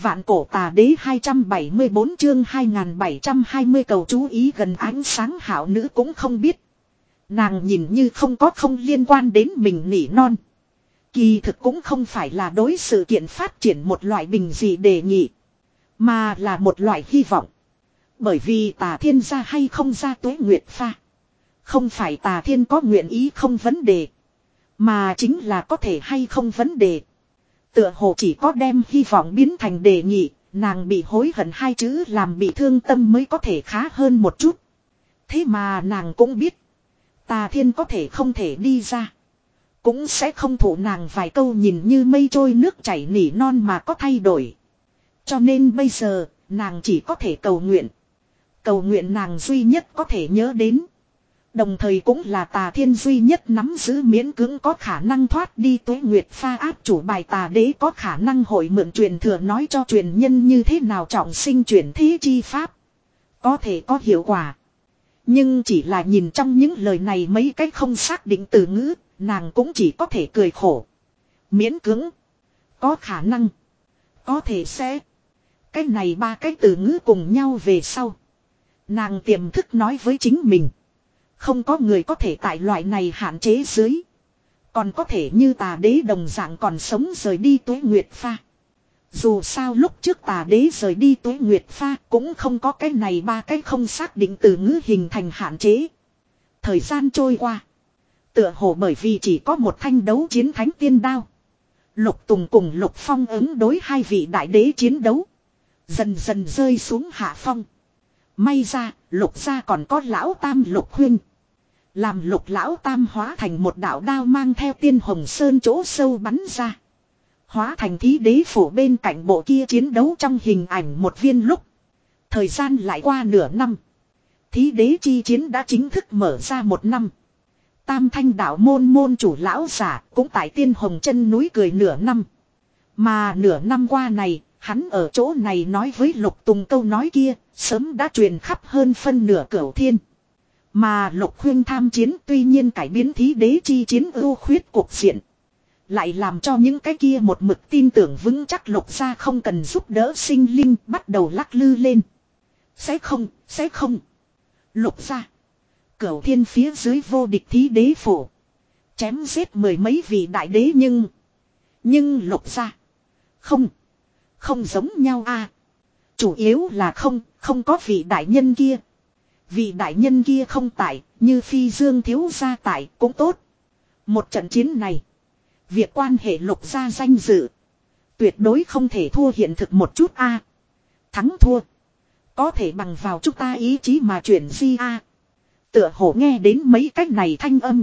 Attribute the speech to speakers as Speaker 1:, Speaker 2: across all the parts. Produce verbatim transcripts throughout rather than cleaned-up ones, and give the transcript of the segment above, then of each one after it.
Speaker 1: Vạn cổ tà đế hai trăm bảy mươi bốn chương hai nghìn bảy trăm hai mươi cầu chú ý gần ánh sáng hảo nữ cũng không biết. Nàng nhìn như không có không liên quan đến mình nỉ non. Kỳ thực cũng không phải là đối sự kiện phát triển một loại bình dị đề nghị. Mà là một loại hy vọng. Bởi vì tà thiên ra hay không ra tuế nguyệt pha. Không phải tà thiên có nguyện ý không vấn đề. Mà chính là có thể hay không vấn đề. Tựa hồ chỉ có đem hy vọng biến thành đề nghị. Nàng bị hối hận hai chữ làm bị thương tâm mới có thể khá hơn một chút. Thế mà nàng cũng biết. Tà thiên có thể không thể đi ra. Cũng sẽ không thụ nàng vài câu nhìn như mây trôi nước chảy nỉ non mà có thay đổi. Cho nên bây giờ, nàng chỉ có thể cầu nguyện. Cầu nguyện nàng duy nhất có thể nhớ đến. Đồng thời cũng là tà thiên duy nhất nắm giữ miễn cưỡng có khả năng thoát đi tuế nguyệt pha áp chủ bài tà đế có khả năng hội mượn truyền thừa nói cho truyền nhân như thế nào trọng sinh chuyển thế chi pháp. Có thể có hiệu quả. Nhưng chỉ là nhìn trong những lời này mấy cách không xác định từ ngữ, nàng cũng chỉ có thể cười khổ. Miễn cưỡng. Có khả năng. Có thể sẽ. Cái này ba cái từ ngữ cùng nhau về sau. Nàng tiềm thức nói với chính mình. Không có người có thể tại loại này hạn chế dưới. Còn có thể như tà đế đồng dạng còn sống rời đi tuế nguyệt pha. Dù sao lúc trước tà đế rời đi tuế nguyệt pha cũng không có cái này ba cái không xác định từ ngữ hình thành hạn chế. Thời gian trôi qua. Tựa hồ bởi vì chỉ có một thanh đấu chiến thánh tiên đao. Lục Tùng cùng Lục Phong ứng đối hai vị đại đế chiến đấu. Dần dần rơi xuống hạ phong. May ra, Lục gia còn có lão tam Lục huynh. Làm Lục lão tam hóa thành một đạo đao mang theo tiên hồng sơn chỗ sâu bắn ra. Hóa thành thí đế phủ bên cạnh bộ kia chiến đấu trong hình ảnh một viên lúc. Thời gian lại qua nửa năm. Thí đế chi chiến đã chính thức mở ra một năm. Tam thanh đạo môn môn chủ lão giả cũng tại tiên hồng chân núi cười nửa năm. Mà nửa năm qua này, hắn ở chỗ này nói với Lục Tùng câu nói kia, sớm đã truyền khắp hơn phân nửa cửu thiên. Mà Lục huynh tham chiến tuy nhiên cải biến thí đế chi chiến ưu khuyết cuộc diện. Lại làm cho những cái kia một mực tin tưởng vững chắc Lục gia không cần giúp đỡ sinh linh bắt đầu lắc lư lên. Sẽ không, sẽ không. Lục gia. Cửu thiên phía dưới vô địch thí đế phủ. Chém giết mười mấy vị đại đế nhưng. Nhưng Lục gia. Không. Không giống nhau a. À, chủ yếu là không, không có vị đại nhân kia. Vị đại nhân kia không tại, như phi dương thiếu gia tại cũng tốt. Một trận chiến này. Việc quan hệ Lục gia danh dự. Tuyệt đối không thể thua hiện thực một chút a. À, thắng thua. Có thể bằng vào chúng ta ý chí mà chuyển di a. À, tựa hồ nghe đến mấy cách này thanh âm.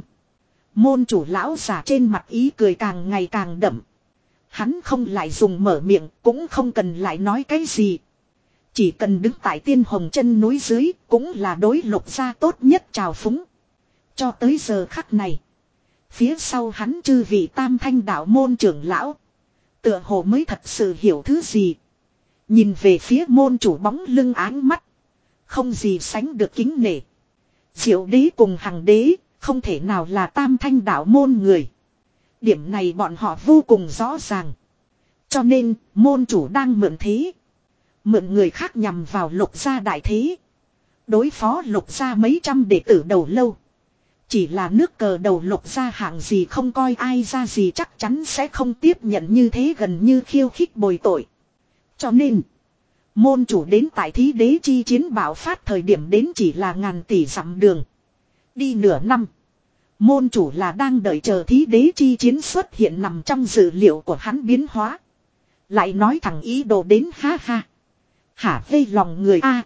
Speaker 1: Môn chủ lão giả trên mặt ý cười càng ngày càng đậm. Hắn không lại dùng mở miệng, cũng không cần lại nói cái gì. Chỉ cần đứng tại tiên hồng chân núi dưới, cũng là đối Lục gia tốt nhất chào phúng. Cho tới giờ khắc này. Phía sau hắn chư vị tam thanh đạo môn trưởng lão. Tựa hồ mới thật sự hiểu thứ gì. Nhìn về phía môn chủ bóng lưng áng mắt. Không gì sánh được kính nể. Diệu đế cùng hằng đế, không thể nào là tam thanh đạo môn người. Điểm này bọn họ vô cùng rõ ràng. Cho nên, môn chủ đang mượn thế. Mượn người khác nhằm vào Lục gia đại thế. Đối phó Lục gia mấy trăm đệ tử đầu lâu. Chỉ là nước cờ đầu Lục gia hạng gì không coi ai ra gì chắc chắn sẽ không tiếp nhận như thế gần như khiêu khích bồi tội. Cho nên, môn chủ đến tại thí đế chi chiến bạo phát thời điểm đến chỉ là ngàn tỷ dặm đường. Đi nửa năm. Môn chủ là đang đợi chờ thí đế chi chiến xuất hiện nằm trong dự liệu của hắn biến hóa. Lại nói thẳng ý đồ đến ha ha. Hả vây lòng người a.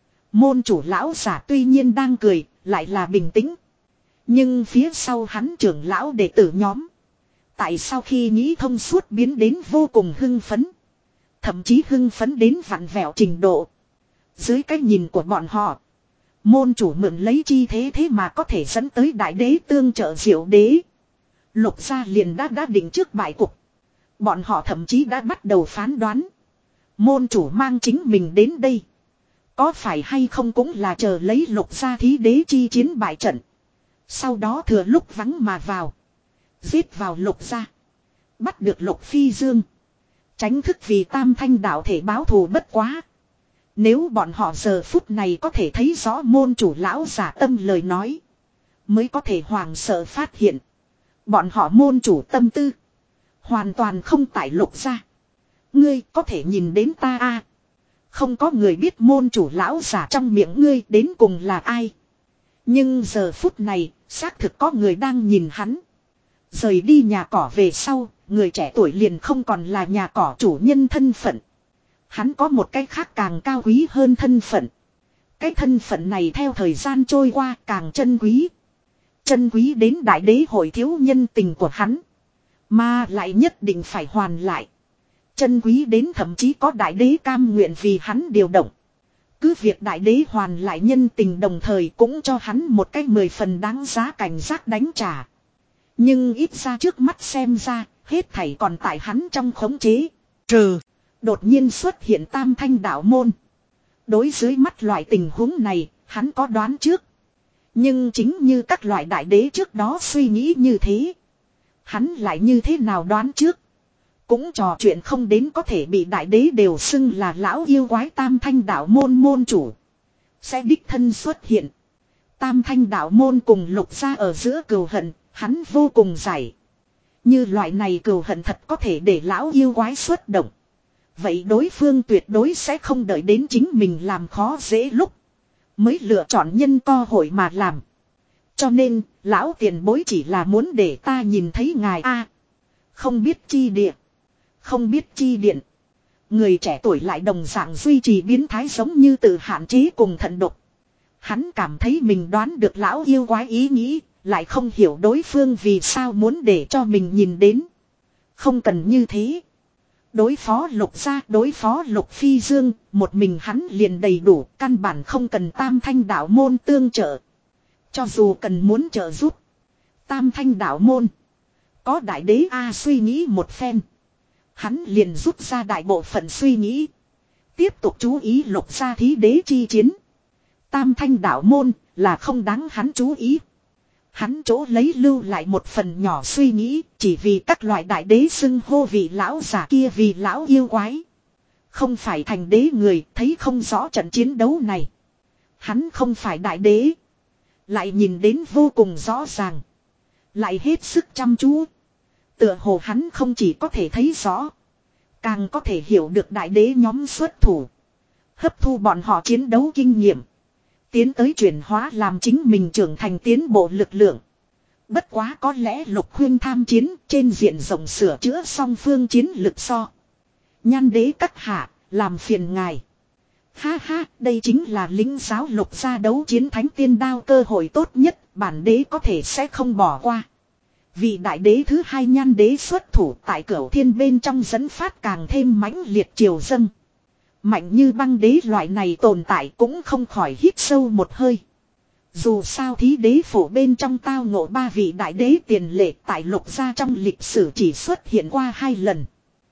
Speaker 1: Môn chủ lão giả tuy nhiên đang cười, lại là bình tĩnh. Nhưng phía sau hắn trưởng lão đệ tử nhóm. Tại sau khi nghĩ thông suốt biến đến vô cùng hưng phấn. Thậm chí hưng phấn đến vặn vẹo trình độ. Dưới cái nhìn của bọn họ. Môn chủ mượn lấy chi thế thế mà có thể dẫn tới đại đế tương trợ diệu đế. Lục gia liền đã đã định trước bại cục. Bọn họ thậm chí đã bắt đầu phán đoán. Môn chủ mang chính mình đến đây. Có phải hay không cũng là chờ lấy Lục gia thí đế chi chiến bại trận. Sau đó thừa lúc vắng mà vào. Giết vào Lục gia. Bắt được Lục Phi Dương. Tránh thức vì tam thanh đạo thể báo thù bất quá. Nếu bọn họ giờ phút này có thể thấy rõ môn chủ lão giả tâm lời nói. Mới có thể hoàng sợ phát hiện. Bọn họ môn chủ tâm tư. Hoàn toàn không tại Lục gia. Ngươi có thể nhìn đến ta a Không có người biết môn chủ lão giả trong miệng ngươi đến cùng là ai. Nhưng giờ phút này, xác thực có người đang nhìn hắn. Rời đi nhà cỏ về sau, người trẻ tuổi liền không còn là nhà cỏ chủ nhân thân phận. Hắn có một cái khác càng cao quý hơn thân phận. Cái thân phận này theo thời gian trôi qua càng chân quý. Chân quý đến đại đế hội thiếu nhân tình của hắn. Mà lại nhất định phải hoàn lại. Chân quý đến thậm chí có đại đế cam nguyện vì hắn điều động. Cứ việc đại đế hoàn lại nhân tình đồng thời cũng cho hắn một cách mười phần đáng giá cảnh giác đánh trả. Nhưng ít ra trước mắt xem ra, hết thảy còn tại hắn trong khống chế. Trừ, đột nhiên xuất hiện tam thanh đạo môn. Đối dưới mắt loại tình huống này, hắn có đoán trước. Nhưng chính như các loại đại đế trước đó suy nghĩ như thế. Hắn lại như thế nào đoán trước. Cũng trò chuyện không đến có thể bị đại đế đều xưng là lão yêu quái tam thanh đạo môn môn chủ. Sẽ đích thân xuất hiện. Tam thanh đạo môn cùng Lục gia ở giữa cừu hận, hắn vô cùng giải. Như loại này cừu hận thật có thể để lão yêu quái xuất động. Vậy đối phương tuyệt đối sẽ không đợi đến chính mình làm khó dễ lúc. Mới lựa chọn nhân cơ hội mà làm. Cho nên, lão tiền bối chỉ là muốn để ta nhìn thấy ngài a Không biết chi địa. Không biết chi điện. Người trẻ tuổi lại đồng dạng duy trì biến thái giống như tự hạn chế cùng thận độc. Hắn cảm thấy mình đoán được lão yêu quái ý nghĩ, lại không hiểu đối phương vì sao muốn để cho mình nhìn đến. Không cần như thế. Đối phó Lục gia, đối phó Lục Phi Dương, một mình hắn liền đầy đủ, căn bản không cần tam thanh đạo môn tương trợ. Cho dù cần muốn trợ giúp. Tam thanh đạo môn. Có đại đế A suy nghĩ một phen. Hắn liền rút ra đại bộ phận suy nghĩ. Tiếp tục chú ý Lục gia thí đế chi chiến. Tam thanh đạo môn là không đáng hắn chú ý. Hắn chỗ lấy lưu lại một phần nhỏ suy nghĩ chỉ vì các loại đại đế xưng hô vị lão giả kia vì lão yêu quái. Không phải thành đế người thấy không rõ trận chiến đấu này. Hắn không phải đại đế. Lại nhìn đến vô cùng rõ ràng. Lại hết sức chăm chú. Tựa hồ hắn không chỉ có thể thấy rõ. Càng có thể hiểu được đại đế nhóm xuất thủ. Hấp thu bọn họ chiến đấu kinh nghiệm. Tiến tới chuyển hóa làm chính mình trưởng thành tiến bộ lực lượng. Bất quá có lẽ Lục Khuyên tham chiến trên diện rộng sửa chữa song phương chiến lực so. Nhan đế các hạ, làm phiền ngài. Ha ha, đây chính là lính giáo Lục gia đấu chiến thánh tiên đao cơ hội tốt nhất, bản đế có thể sẽ không bỏ qua. Vị đại đế thứ hai Nhan đế xuất thủ tại Cửu Thiên bên trong dẫn phát càng thêm mãnh liệt triều dâng. Mạnh như băng đế loại này tồn tại cũng không khỏi hít sâu một hơi. Dù sao thí đế phổ bên trong tao ngộ ba vị đại đế tiền lệ tại Lục gia trong lịch sử chỉ xuất hiện qua hai lần.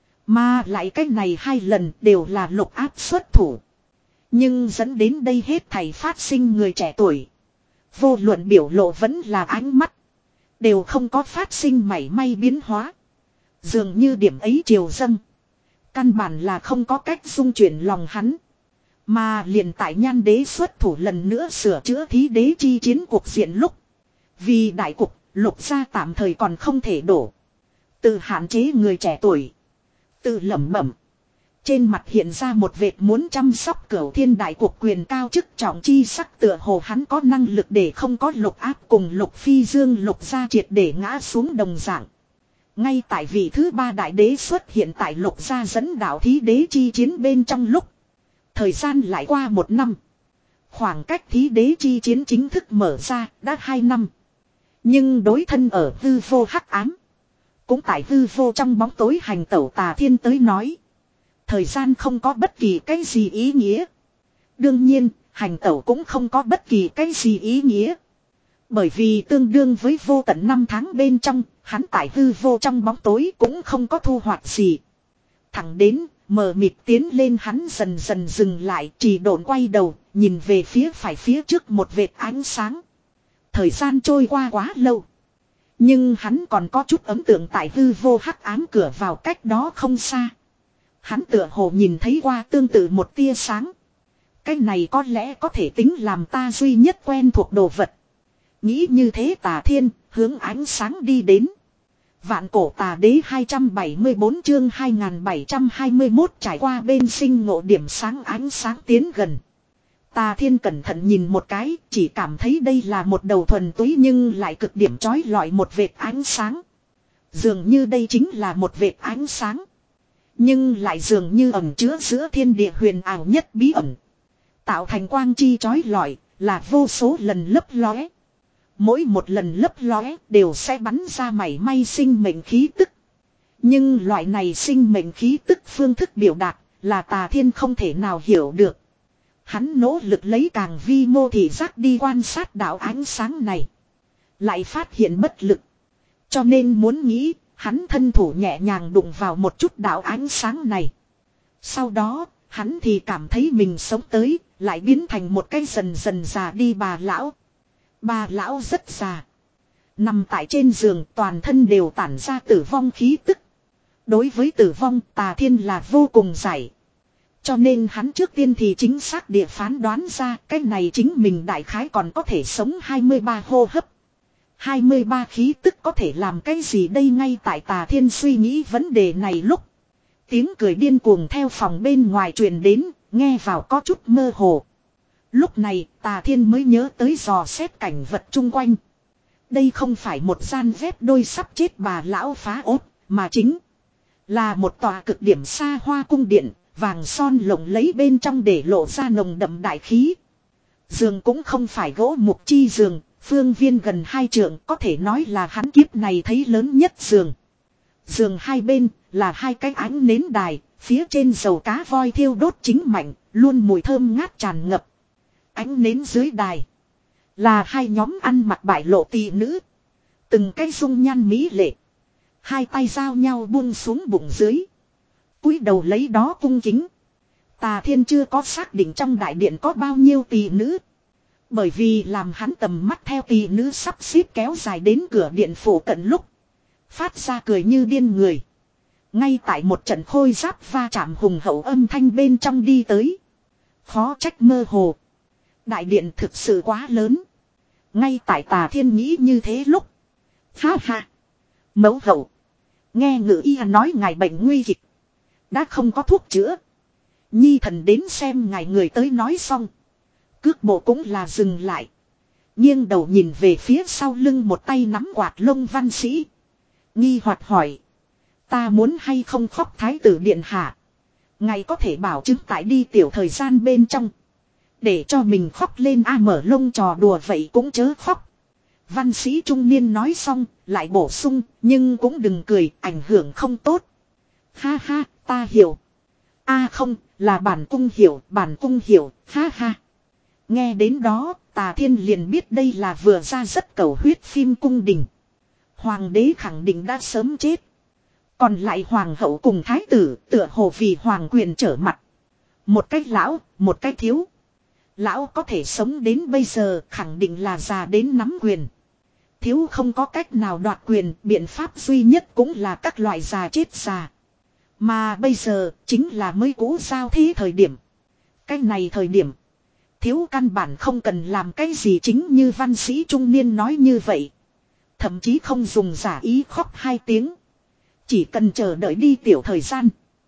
Speaker 1: Mà lại cái này hai lần đều là Lục áp xuất thủ. Nhưng dẫn đến đây hết thảy phát sinh người trẻ tuổi. Vô luận biểu lộ vẫn là ánh mắt. Đều không có phát sinh mảy may biến hóa. Dường như điểm ấy triều dâng. Căn bản là không có cách dung chuyển lòng hắn. Mà liền tại Nhan đế xuất thủ lần nữa sửa chữa thí đế chi chiến cuộc diện lúc. Vì đại cục, Lục gia tạm thời còn không thể đổ. Từ hạn chế người trẻ tuổi. Từ lẩm bẩm. Trên mặt hiện ra một vệt muốn chăm sóc Cửu Thiên đại cuộc quyền cao chức trọng chi sắc tựa hồ hắn có năng lực để không có Lục áp cùng Lục Phi Dương Lục gia triệt để ngã xuống đồng dạng. Ngay tại vị thứ ba đại đế xuất hiện tại Lục gia dẫn đạo thí đế chi chiến bên trong lúc. Thời gian lại qua một năm. Khoảng cách thí đế chi chiến chính thức mở ra đã hai năm. Nhưng đối thân ở hư vô hắc ám. Cũng tại hư vô trong bóng tối hành tẩu Tà Thiên tới nói. Thời gian không có bất kỳ cái gì ý nghĩa. Đương nhiên, hành tẩu cũng không có bất kỳ cái gì ý nghĩa. Bởi vì tương đương với vô tận năm tháng bên trong, hắn tại hư vô trong bóng tối cũng không có thu hoạch gì. Thẳng đến, mờ mịt tiến lên hắn dần dần dừng lại, chỉ độn quay đầu, nhìn về phía phải phía trước một vệt ánh sáng. Thời gian trôi qua quá lâu. Nhưng hắn còn có chút ấn tượng tại hư vô hắc ám cửa vào cách đó không xa. Hắn tựa hồ nhìn thấy qua tương tự một tia sáng. Cái này có lẽ có thể tính làm ta duy nhất quen thuộc đồ vật. Nghĩ như thế Tà Thiên hướng ánh sáng đi đến. Vạn cổ tà đế hai trăm bảy mươi bốn chương hai nghìn bảy trăm hai mươi mốt trải qua bên sinh ngộ điểm sáng ánh sáng tiến gần. Tà Thiên cẩn thận nhìn một cái, chỉ cảm thấy đây là một đầu thuần túy nhưng lại cực điểm chói lọi một vệt ánh sáng. Dường như đây chính là một vệt ánh sáng. Nhưng lại dường như ẩn chứa giữa thiên địa huyền ảo nhất bí ẩn. Tạo thành quang chi chói lọi, là vô số lần lấp lóe. Mỗi một lần lấp lóe đều sẽ bắn ra mảy may sinh mệnh khí tức. Nhưng loại này sinh mệnh khí tức phương thức biểu đạt là Tà Thiên không thể nào hiểu được. Hắn nỗ lực lấy càng vi mô thị giác đi quan sát đạo ánh sáng này. Lại phát hiện bất lực. Cho nên muốn nghĩ, hắn thân thủ nhẹ nhàng đụng vào một chút đạo ánh sáng này. Sau đó, hắn thì cảm thấy mình sống tới, lại biến thành một cái dần dần già đi bà lão. Bà lão rất già. Nằm tại trên giường toàn thân đều tản ra tử vong khí tức. Đối với tử vong Tà Thiên là vô cùng giải. Cho nên hắn trước tiên thì chính xác địa phán đoán ra cái này chính mình đại khái còn có thể sống hai mươi ba hô hấp. hai mươi ba khí tức có thể làm cái gì đây ngay tại Tà Thiên suy nghĩ vấn đề này lúc. Tiếng cười điên cuồng theo phòng bên ngoài truyền đến, nghe vào có chút mơ hồ. Lúc này Tà Thiên mới nhớ tới dò xét cảnh vật chung quanh. Đây không phải một gian vét đôi sắp chết bà lão phá ốt, mà chính là một tòa cực điểm xa hoa cung điện, vàng son lộng lấy bên trong để lộ ra nồng đậm đại khí. Giường cũng không phải gỗ mục chi giường, phương viên gần hai trượng có thể nói là hắn kiếp này thấy lớn nhất giường. Giường hai bên là hai cái ánh nến đài, phía trên dầu cá voi thiêu đốt chính mạnh, luôn mùi thơm ngát tràn ngập. Ánh nến dưới đài là hai nhóm ăn mặc bại lộ tỷ nữ. Từng cái dung nhan mỹ lệ. Hai tay giao nhau buông xuống bụng dưới. Cúi đầu lấy đó cung kính. Tà Thiên chưa có xác định trong đại điện có bao nhiêu tỷ nữ. Bởi vì làm hắn tầm mắt theo tỷ nữ sắp xếp kéo dài đến cửa điện phủ cận lúc. Phát ra cười như điên người. Ngay tại một trận khôi giáp va chạm hùng hậu âm thanh bên trong đi tới. Khó trách mơ hồ. Đại điện thực sự quá lớn. Ngay tại Tà Thiên nghĩ như thế lúc. Ha ha. Mẫu hậu. Nghe ngự y nói ngài bệnh nguy kịch. Đã không có thuốc chữa. Nhi thần đến xem ngài người tới nói xong. Cước bộ cũng là dừng lại. Nghiêng đầu nhìn về phía sau lưng một tay nắm quạt lông văn sĩ. Nghi hoặc hỏi. Ta muốn hay không khóc thái tử điện hạ. Ngài có thể bảo chứng tại đi tiểu thời gian bên trong. Để cho mình khóc lên a mở lông trò đùa vậy cũng chớ khóc. Văn sĩ trung niên nói xong, lại bổ sung, nhưng cũng đừng cười, ảnh hưởng không tốt. Ha ha, ta hiểu. A không, là bản cung hiểu, bản cung hiểu, ha ha. Nghe đến đó, Tà Thiên liền biết đây là vừa ra rất cầu huyết phim cung đình. Hoàng đế khẳng định đã sớm chết. Còn lại hoàng hậu cùng thái tử, tựa hồ vì hoàng quyền trở mặt. Một cách lão, một cách thiếu. Lão có thể sống đến bây giờ khẳng định là già đến nắm quyền. Thiếu không có cách nào đoạt quyền, biện pháp duy nhất cũng là các loại già chết già. Mà bây giờ chính là mới cũ giao thế thời điểm. Cái này thời điểm. Thiếu căn bản không cần làm cái gì chính như văn sĩ trung niên nói như vậy. Thậm chí không dùng giả ý khóc hai tiếng. Chỉ cần chờ đợi đi tiểu thời gian.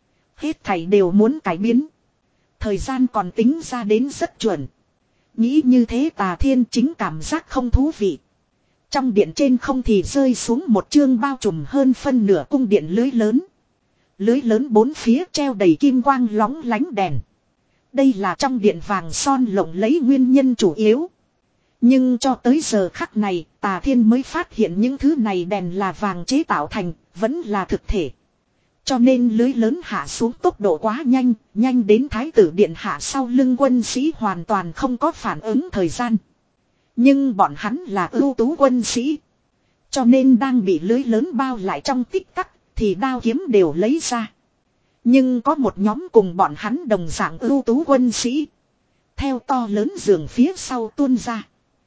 Speaker 1: Hết thảy đều muốn cải biến. Thời gian còn tính ra đến rất chuẩn. Nghĩ như thế Tà Thiên chính cảm giác không thú vị. Trong điện trên không thì rơi xuống một chương bao trùm hơn phân nửa cung điện lưới lớn. Lưới lớn bốn phía treo đầy kim quang lóng lánh đèn. Đây là trong điện vàng son lộng lấy nguyên nhân chủ yếu. Nhưng cho tới giờ khắc này, Tà Thiên mới phát hiện những thứ này đèn là vàng chế tạo thành, vẫn là thực thể. Cho nên lưới lớn hạ xuống tốc độ quá nhanh, nhanh đến thái tử điện hạ sau lưng quân sĩ hoàn toàn không có phản ứng thời gian. Nhưng bọn hắn là ưu tú quân sĩ. Cho nên đang bị lưới lớn bao lại trong tích tắc, thì đao kiếm đều lấy ra. Nhưng có một nhóm cùng bọn hắn đồng dạng ưu tú quân sĩ. Theo to lớn giường phía sau tuôn ra.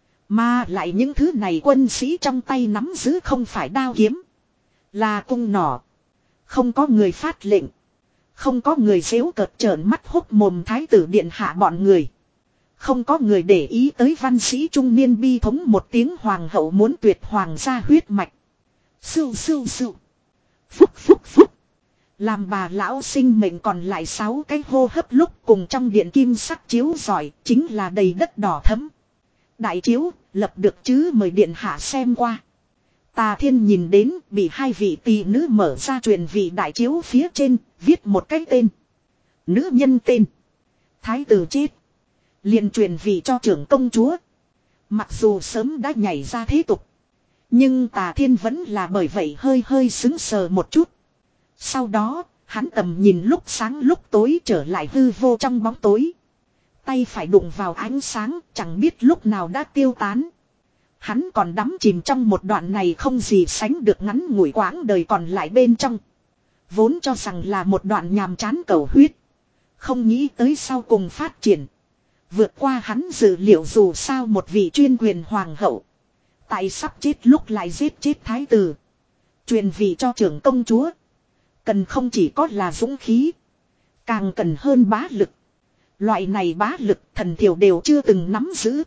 Speaker 1: Mà lại những thứ này quân sĩ trong tay nắm giữ không phải đao kiếm. Là cung nỏ. Không có người phát lệnh. Không có người giễu cợt trợn mắt hốc mồm thái tử điện hạ bọn người. Không có người để ý tới văn sĩ trung niên bi thống một tiếng hoàng hậu muốn tuyệt hoàng gia huyết mạch. Sưu sưu sưu. Phúc phúc phúc. Làm bà lão sinh mệnh còn lại sáu cái hô hấp lúc cùng trong điện kim sắc chiếu rọi chính là đầy đất đỏ thẫm. Đại chiếu, lập được chứ mời điện hạ xem qua. Tà Thiên nhìn đến bị hai vị tỷ nữ mở ra truyền vị đại chiếu phía trên, viết một cái tên. Nữ nhân tên. Thái tử chết. Liền truyền vị cho trưởng công chúa. Mặc dù sớm đã nhảy ra thế tục. Nhưng Tà Thiên vẫn là bởi vậy hơi hơi sững sờ một chút. Sau đó, hắn tầm nhìn lúc sáng lúc tối trở lại hư vô trong bóng tối. Tay phải đụng vào ánh sáng, chẳng biết lúc nào đã tiêu tán. Hắn còn đắm chìm trong một đoạn này không gì sánh được ngắn ngủi quãng đời còn lại bên trong. Vốn cho rằng là một đoạn nhàm chán cầu huyết. Không nghĩ tới sau cùng phát triển. Vượt qua hắn dự liệu dù sao một vị chuyên quyền hoàng hậu. Tại sắp chết lúc lại giết chết thái tử. Truyền vị cho trưởng công chúa. Cần không chỉ có là dũng khí. Càng cần hơn bá lực. Loại này bá lực thần thiểu đều chưa từng nắm giữ.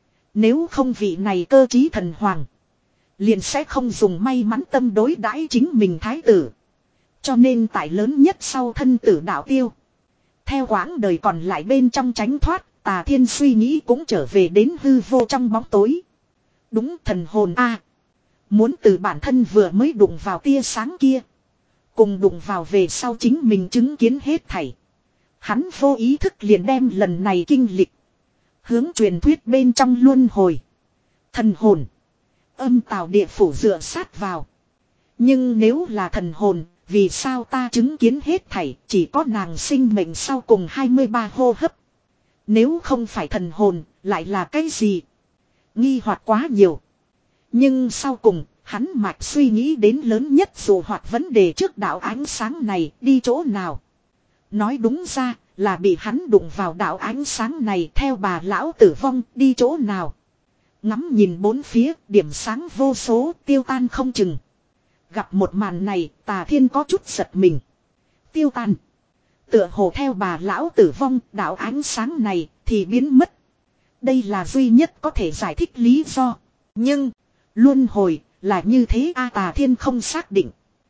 Speaker 1: Nếu không vị này cơ trí thần hoàng. Liền sẽ không dùng may mắn tâm đối đãi chính mình thái tử. Cho nên tại lớn nhất sau thân tử đạo tiêu. Theo quãng đời còn lại bên trong tránh thoát. Tà Thiên suy nghĩ cũng trở về đến hư vô trong bóng tối. Đúng thần hồn a, muốn từ bản thân vừa mới đụng vào tia sáng kia. Cùng đụng vào về sau chính mình chứng kiến hết thảy. Hắn vô ý thức liền đem lần này kinh lịch. Hướng truyền thuyết bên trong luân hồi. Thần hồn. Âm tào địa phủ dựa sát vào. Nhưng nếu là thần hồn, vì sao ta chứng kiến hết thảy chỉ có nàng sinh mệnh sau cùng hai mươi ba hô hấp. Nếu không phải thần hồn, lại là cái gì? Nghi hoặc quá nhiều. Nhưng sau cùng, hắn mạch suy nghĩ đến lớn nhất dù hoặc vấn đề trước đạo ánh sáng này đi chỗ nào. Nói đúng ra là bị hắn đụng vào đạo ánh sáng này theo bà lão tử vong đi chỗ nào. Ngắm nhìn bốn phía, điểm sáng vô số tiêu tan không chừng. Gặp một màn này, Tà Thiên có chút giật mình. Tiêu tan. Tựa hồ theo bà lão tử vong, đạo ánh sáng này thì biến mất. Đây là duy nhất có thể giải thích lý do. Nhưng, luân hồi là như thế a Tà Thiên không xác định.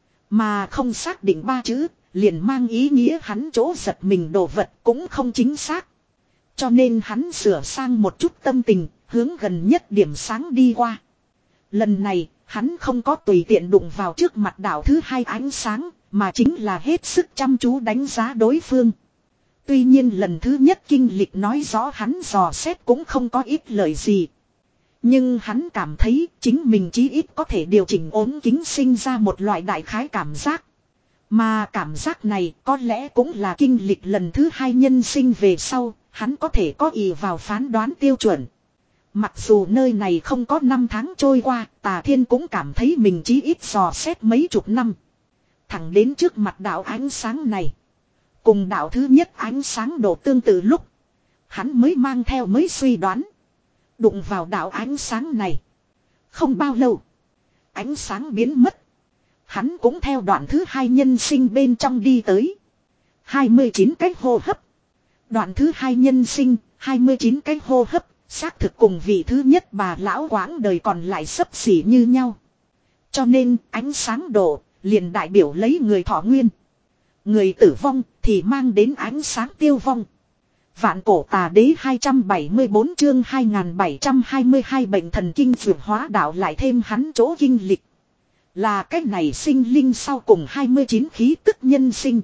Speaker 1: Mà không xác định ba chữ, liền mang ý nghĩa hắn chỗ giật mình đồ vật cũng không chính xác. Cho nên hắn sửa sang một chút tâm tình, hướng gần nhất điểm sáng đi qua. Lần này, hắn không có tùy tiện đụng vào trước mặt đạo thứ hai ánh sáng, mà chính là hết sức chăm chú đánh giá đối phương. Tuy nhiên lần thứ nhất kinh lịch nói rõ hắn dò xét cũng không có ít lời gì. Nhưng hắn cảm thấy chính mình chí ít có thể điều chỉnh ốm kính sinh ra một loại đại khái cảm giác. Mà cảm giác này có lẽ cũng là kinh lịch lần thứ hai nhân sinh về sau, hắn có thể có ý vào phán đoán tiêu chuẩn. Mặc dù nơi này không có năm tháng trôi qua, Tà Thiên cũng cảm thấy mình chí ít dò xét mấy chục năm. Thẳng đến trước mặt đạo ánh sáng này. Cùng đạo thứ nhất ánh sáng độ tương tự lúc. Hắn mới mang theo mới suy đoán. Đụng vào đạo ánh sáng này. Không bao lâu. Ánh sáng biến mất. Hắn cũng theo đoạn thứ hai nhân sinh bên trong đi tới. hai mươi chín cái hô hấp. Đoạn thứ hai nhân sinh, hai mươi chín cái hô hấp. Xác thực cùng vị thứ nhất bà lão quãng đời còn lại xấp xỉ như nhau. Cho nên ánh sáng độ liền đại biểu lấy người thọ nguyên. Người tử vong thì mang đến ánh sáng tiêu vong. Vạn cổ tà đế hai trăm bảy mươi bốn chương hai nghìn bảy trăm hai mươi hai bệnh thần kinh vượt hóa đạo lại thêm hắn chỗ kinh lịch. Là cách này sinh linh sau cùng hai mươi chín khí tức nhân sinh.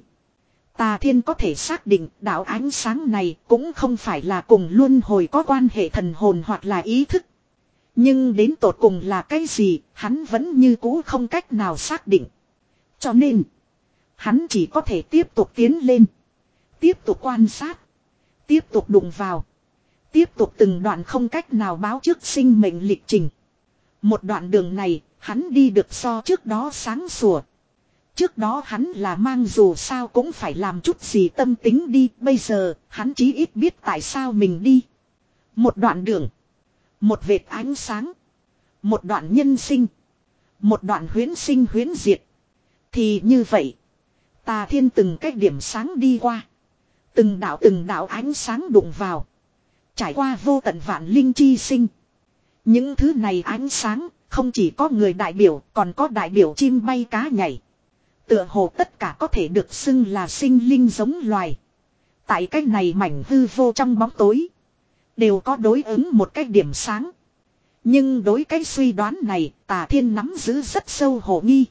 Speaker 1: Tà Thiên có thể xác định đạo ánh sáng này cũng không phải là cùng luân hồi có quan hệ thần hồn hoặc là ý thức. Nhưng đến tột cùng là cái gì, hắn vẫn như cũ không cách nào xác định. Cho nên, hắn chỉ có thể tiếp tục tiến lên. Tiếp tục quan sát. Tiếp tục đụng vào. Tiếp tục từng đoạn không cách nào báo trước sinh mệnh lịch trình. Một đoạn đường này, hắn đi được so trước đó sáng sủa. Trước đó hắn là mang dù sao cũng phải làm chút gì tâm tính đi. Bây giờ, hắn chí ít biết tại sao mình đi. Một đoạn đường. Một vệt ánh sáng. Một đoạn nhân sinh. Một đoạn huyễn sinh huyễn diệt. Thì như vậy. Tà Thiên từng cái điểm sáng đi qua. Từng đạo từng đạo ánh sáng đụng vào. Trải qua vô tận vạn linh chi sinh. Những thứ này ánh sáng không chỉ có người đại biểu, còn có đại biểu chim bay cá nhảy. Tựa hồ tất cả có thể được xưng là sinh linh giống loài. Tại cái này mảnh hư vô trong bóng tối, đều có đối ứng một cái điểm sáng. Nhưng đối cái suy đoán này, Tà Thiên nắm giữ rất sâu hồ nghi.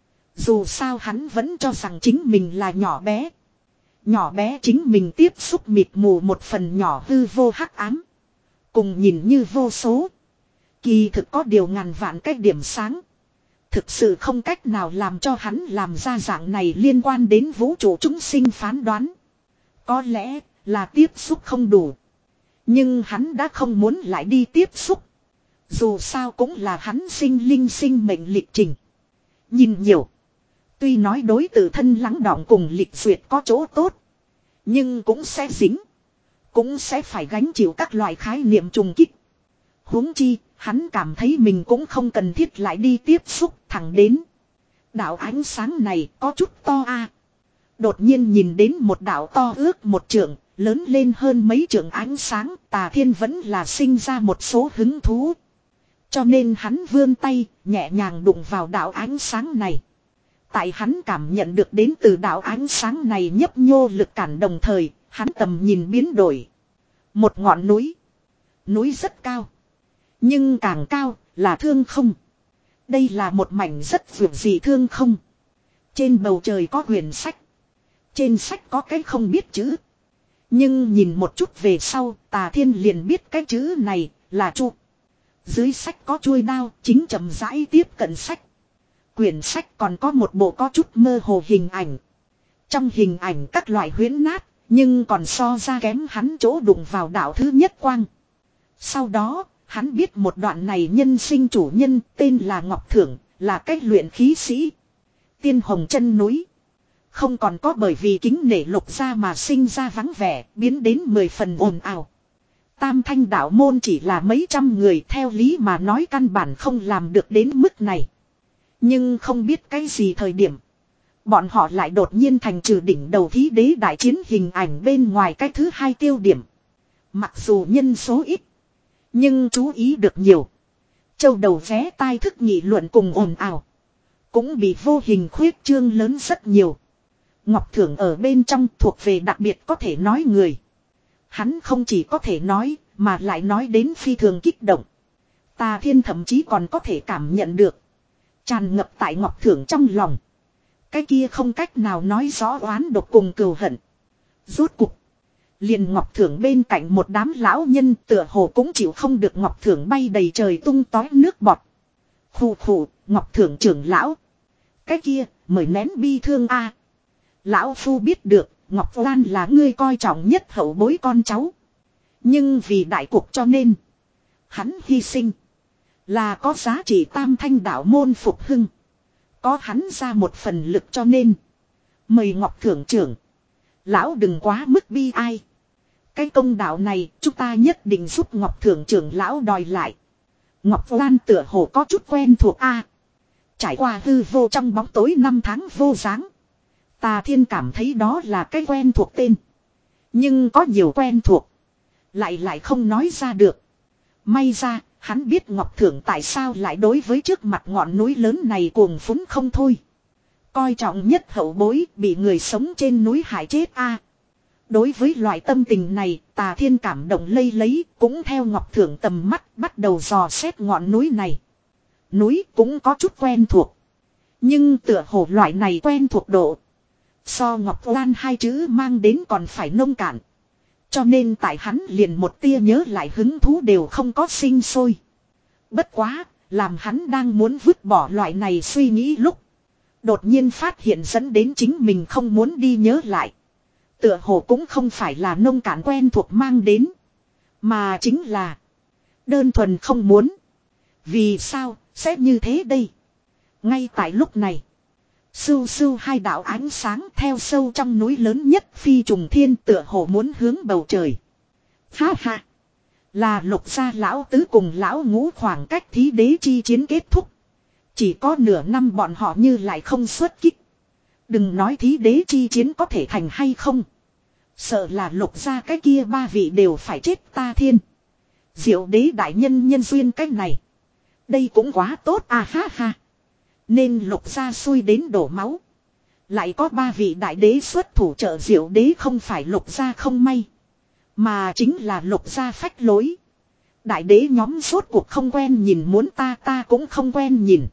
Speaker 1: Dù sao hắn vẫn cho rằng chính mình là nhỏ bé. Nhỏ bé chính mình tiếp xúc mịt mù một phần nhỏ hư vô hắc ám. Cùng nhìn như vô số. Kỳ thực có điều ngàn vạn cái điểm sáng. Thực sự không cách nào làm cho hắn làm ra dạng này liên quan đến vũ trụ chúng sinh phán đoán. Có lẽ là tiếp xúc không đủ. Nhưng hắn đã không muốn lại đi tiếp xúc. Dù sao cũng là hắn sinh linh sinh mệnh lịch trình. Nhìn nhiều. Tuy nói đối tự thân lắng đọng cùng lịch duyệt có chỗ tốt. Nhưng cũng sẽ dính. Cũng sẽ phải gánh chịu các loại khái niệm trùng kích. Huống chi, hắn cảm thấy mình cũng không cần thiết lại đi tiếp xúc thẳng đến. Đạo ánh sáng này có chút to a. Đột nhiên nhìn đến một đạo to ước một trượng, lớn lên hơn mấy trượng ánh sáng, Tà Thiên vẫn là sinh ra một số hứng thú. Cho nên hắn vươn tay, nhẹ nhàng đụng vào đạo ánh sáng này. Tại hắn cảm nhận được đến từ đạo ánh sáng này nhấp nhô lực cản đồng thời, hắn tầm nhìn biến đổi. Một ngọn núi. Núi rất cao. Nhưng càng cao là thương không. Đây là một mảnh rất vượt dị thương không. Trên bầu trời có quyển sách. Trên sách có cái không biết chữ. Nhưng nhìn một chút về sau, Tà Thiên liền biết cái chữ này là chu. Dưới sách có chuôi đao, chính chậm rãi tiếp cận sách. Quyển sách còn có một bộ có chút mơ hồ hình ảnh. Trong hình ảnh các loại huyễn nát, nhưng còn so ra kém hắn chỗ đụng vào đạo thứ nhất quang. Sau đó, hắn biết một đoạn này nhân sinh chủ nhân tên là Ngọc Thưởng, là cách luyện khí sĩ. Tiên hồng chân núi. Không còn có bởi vì kính nể lục ra mà sinh ra vắng vẻ, biến đến mười phần ồn ào. Tam thanh đạo môn chỉ là mấy trăm người, theo lý mà nói căn bản không làm được đến mức này. Nhưng không biết cái gì thời điểm. Bọn họ lại đột nhiên thành trừ đỉnh đầu thí đế đại chiến hình ảnh bên ngoài cái thứ hai tiêu điểm. Mặc dù nhân số ít. Nhưng chú ý được nhiều. Châu đầu vé tai thức nghị luận cùng ồn ào. Cũng bị vô hình khuyết trương lớn rất nhiều. Ngọc Thưởng ở bên trong thuộc về đặc biệt có thể nói người. Hắn không chỉ có thể nói, mà lại nói đến phi thường kích động. Tà Thiên thậm chí còn có thể cảm nhận được. Tràn ngập tại Ngọc Thưởng trong lòng. Cái kia không cách nào nói rõ oán độc cùng cừu hận. Rốt cục. Liền Ngọc Thưởng bên cạnh một đám lão nhân tựa hồ cũng chịu không được Ngọc Thưởng bay đầy trời tung tói nước bọt. Khủ khủ, Ngọc Thưởng trưởng lão. Cái kia, mời nén bi thương a. Lão Phu biết được, Ngọc Lan là ngươi coi trọng nhất hậu bối con cháu. Nhưng vì đại cuộc cho nên, hắn hy sinh. Là có giá trị tam thanh đạo môn phục hưng. Có hắn ra một phần lực cho nên. Mời Ngọc Thưởng trưởng. Lão đừng quá mức bi ai. Cái công đạo này chúng ta nhất định giúp Ngọc Thưởng trưởng lão đòi lại. Ngọc Lan tựa hồ có chút quen thuộc a. Trải qua hư vô trong bóng tối năm tháng vô dáng. Tà Thiên cảm thấy đó là cái quen thuộc tên. Nhưng có nhiều quen thuộc. Lại lại không nói ra được. May ra, hắn biết Ngọc Thưởng tại sao lại đối với trước mặt ngọn núi lớn này cuồng phúng không thôi. Coi trọng nhất hậu bối bị người sống trên núi hại chết a. Đối với loại tâm tình này, Tà Thiên cảm động lây lấy, cũng theo Ngọc Thưởng tầm mắt bắt đầu dò xét ngọn núi này. Núi cũng có chút quen thuộc. Nhưng tựa hồ loại này quen thuộc độ. So Ngọc Lan hai chữ mang đến còn phải nông cạn. Cho nên tại hắn liền một tia nhớ lại hứng thú đều không có sinh sôi. Bất quá, làm hắn đang muốn vứt bỏ loại này suy nghĩ lúc. Đột nhiên phát hiện dẫn đến chính mình không muốn đi nhớ lại. Tựa hồ cũng không phải là nông cạn quen thuộc mang đến. Mà chính là đơn thuần không muốn. Vì sao sẽ như thế đây? Ngay tại lúc này. Sưu sưu hai đạo ánh sáng theo sâu trong núi lớn nhất phi trùng thiên tựa hồ muốn hướng bầu trời. Ha ha. Là lục gia lão tứ cùng lão ngũ khoảng cách thí đế chi chiến kết thúc. Chỉ có nửa năm bọn họ như lại không xuất kích. Đừng nói thí đế chi chiến có thể thành hay không. Sợ là Lục gia cái kia ba vị đều phải chết ta thiên. Diệu đế đại nhân nhân duyên cách này. Đây cũng quá tốt à ha ha. Nên Lục gia xui đến đổ máu. Lại có ba vị đại đế xuất thủ trợ Diệu đế, không phải Lục gia không may. Mà chính là Lục gia phách lối. Đại đế nhóm suốt cuộc không quen nhìn, muốn ta ta cũng không quen nhìn.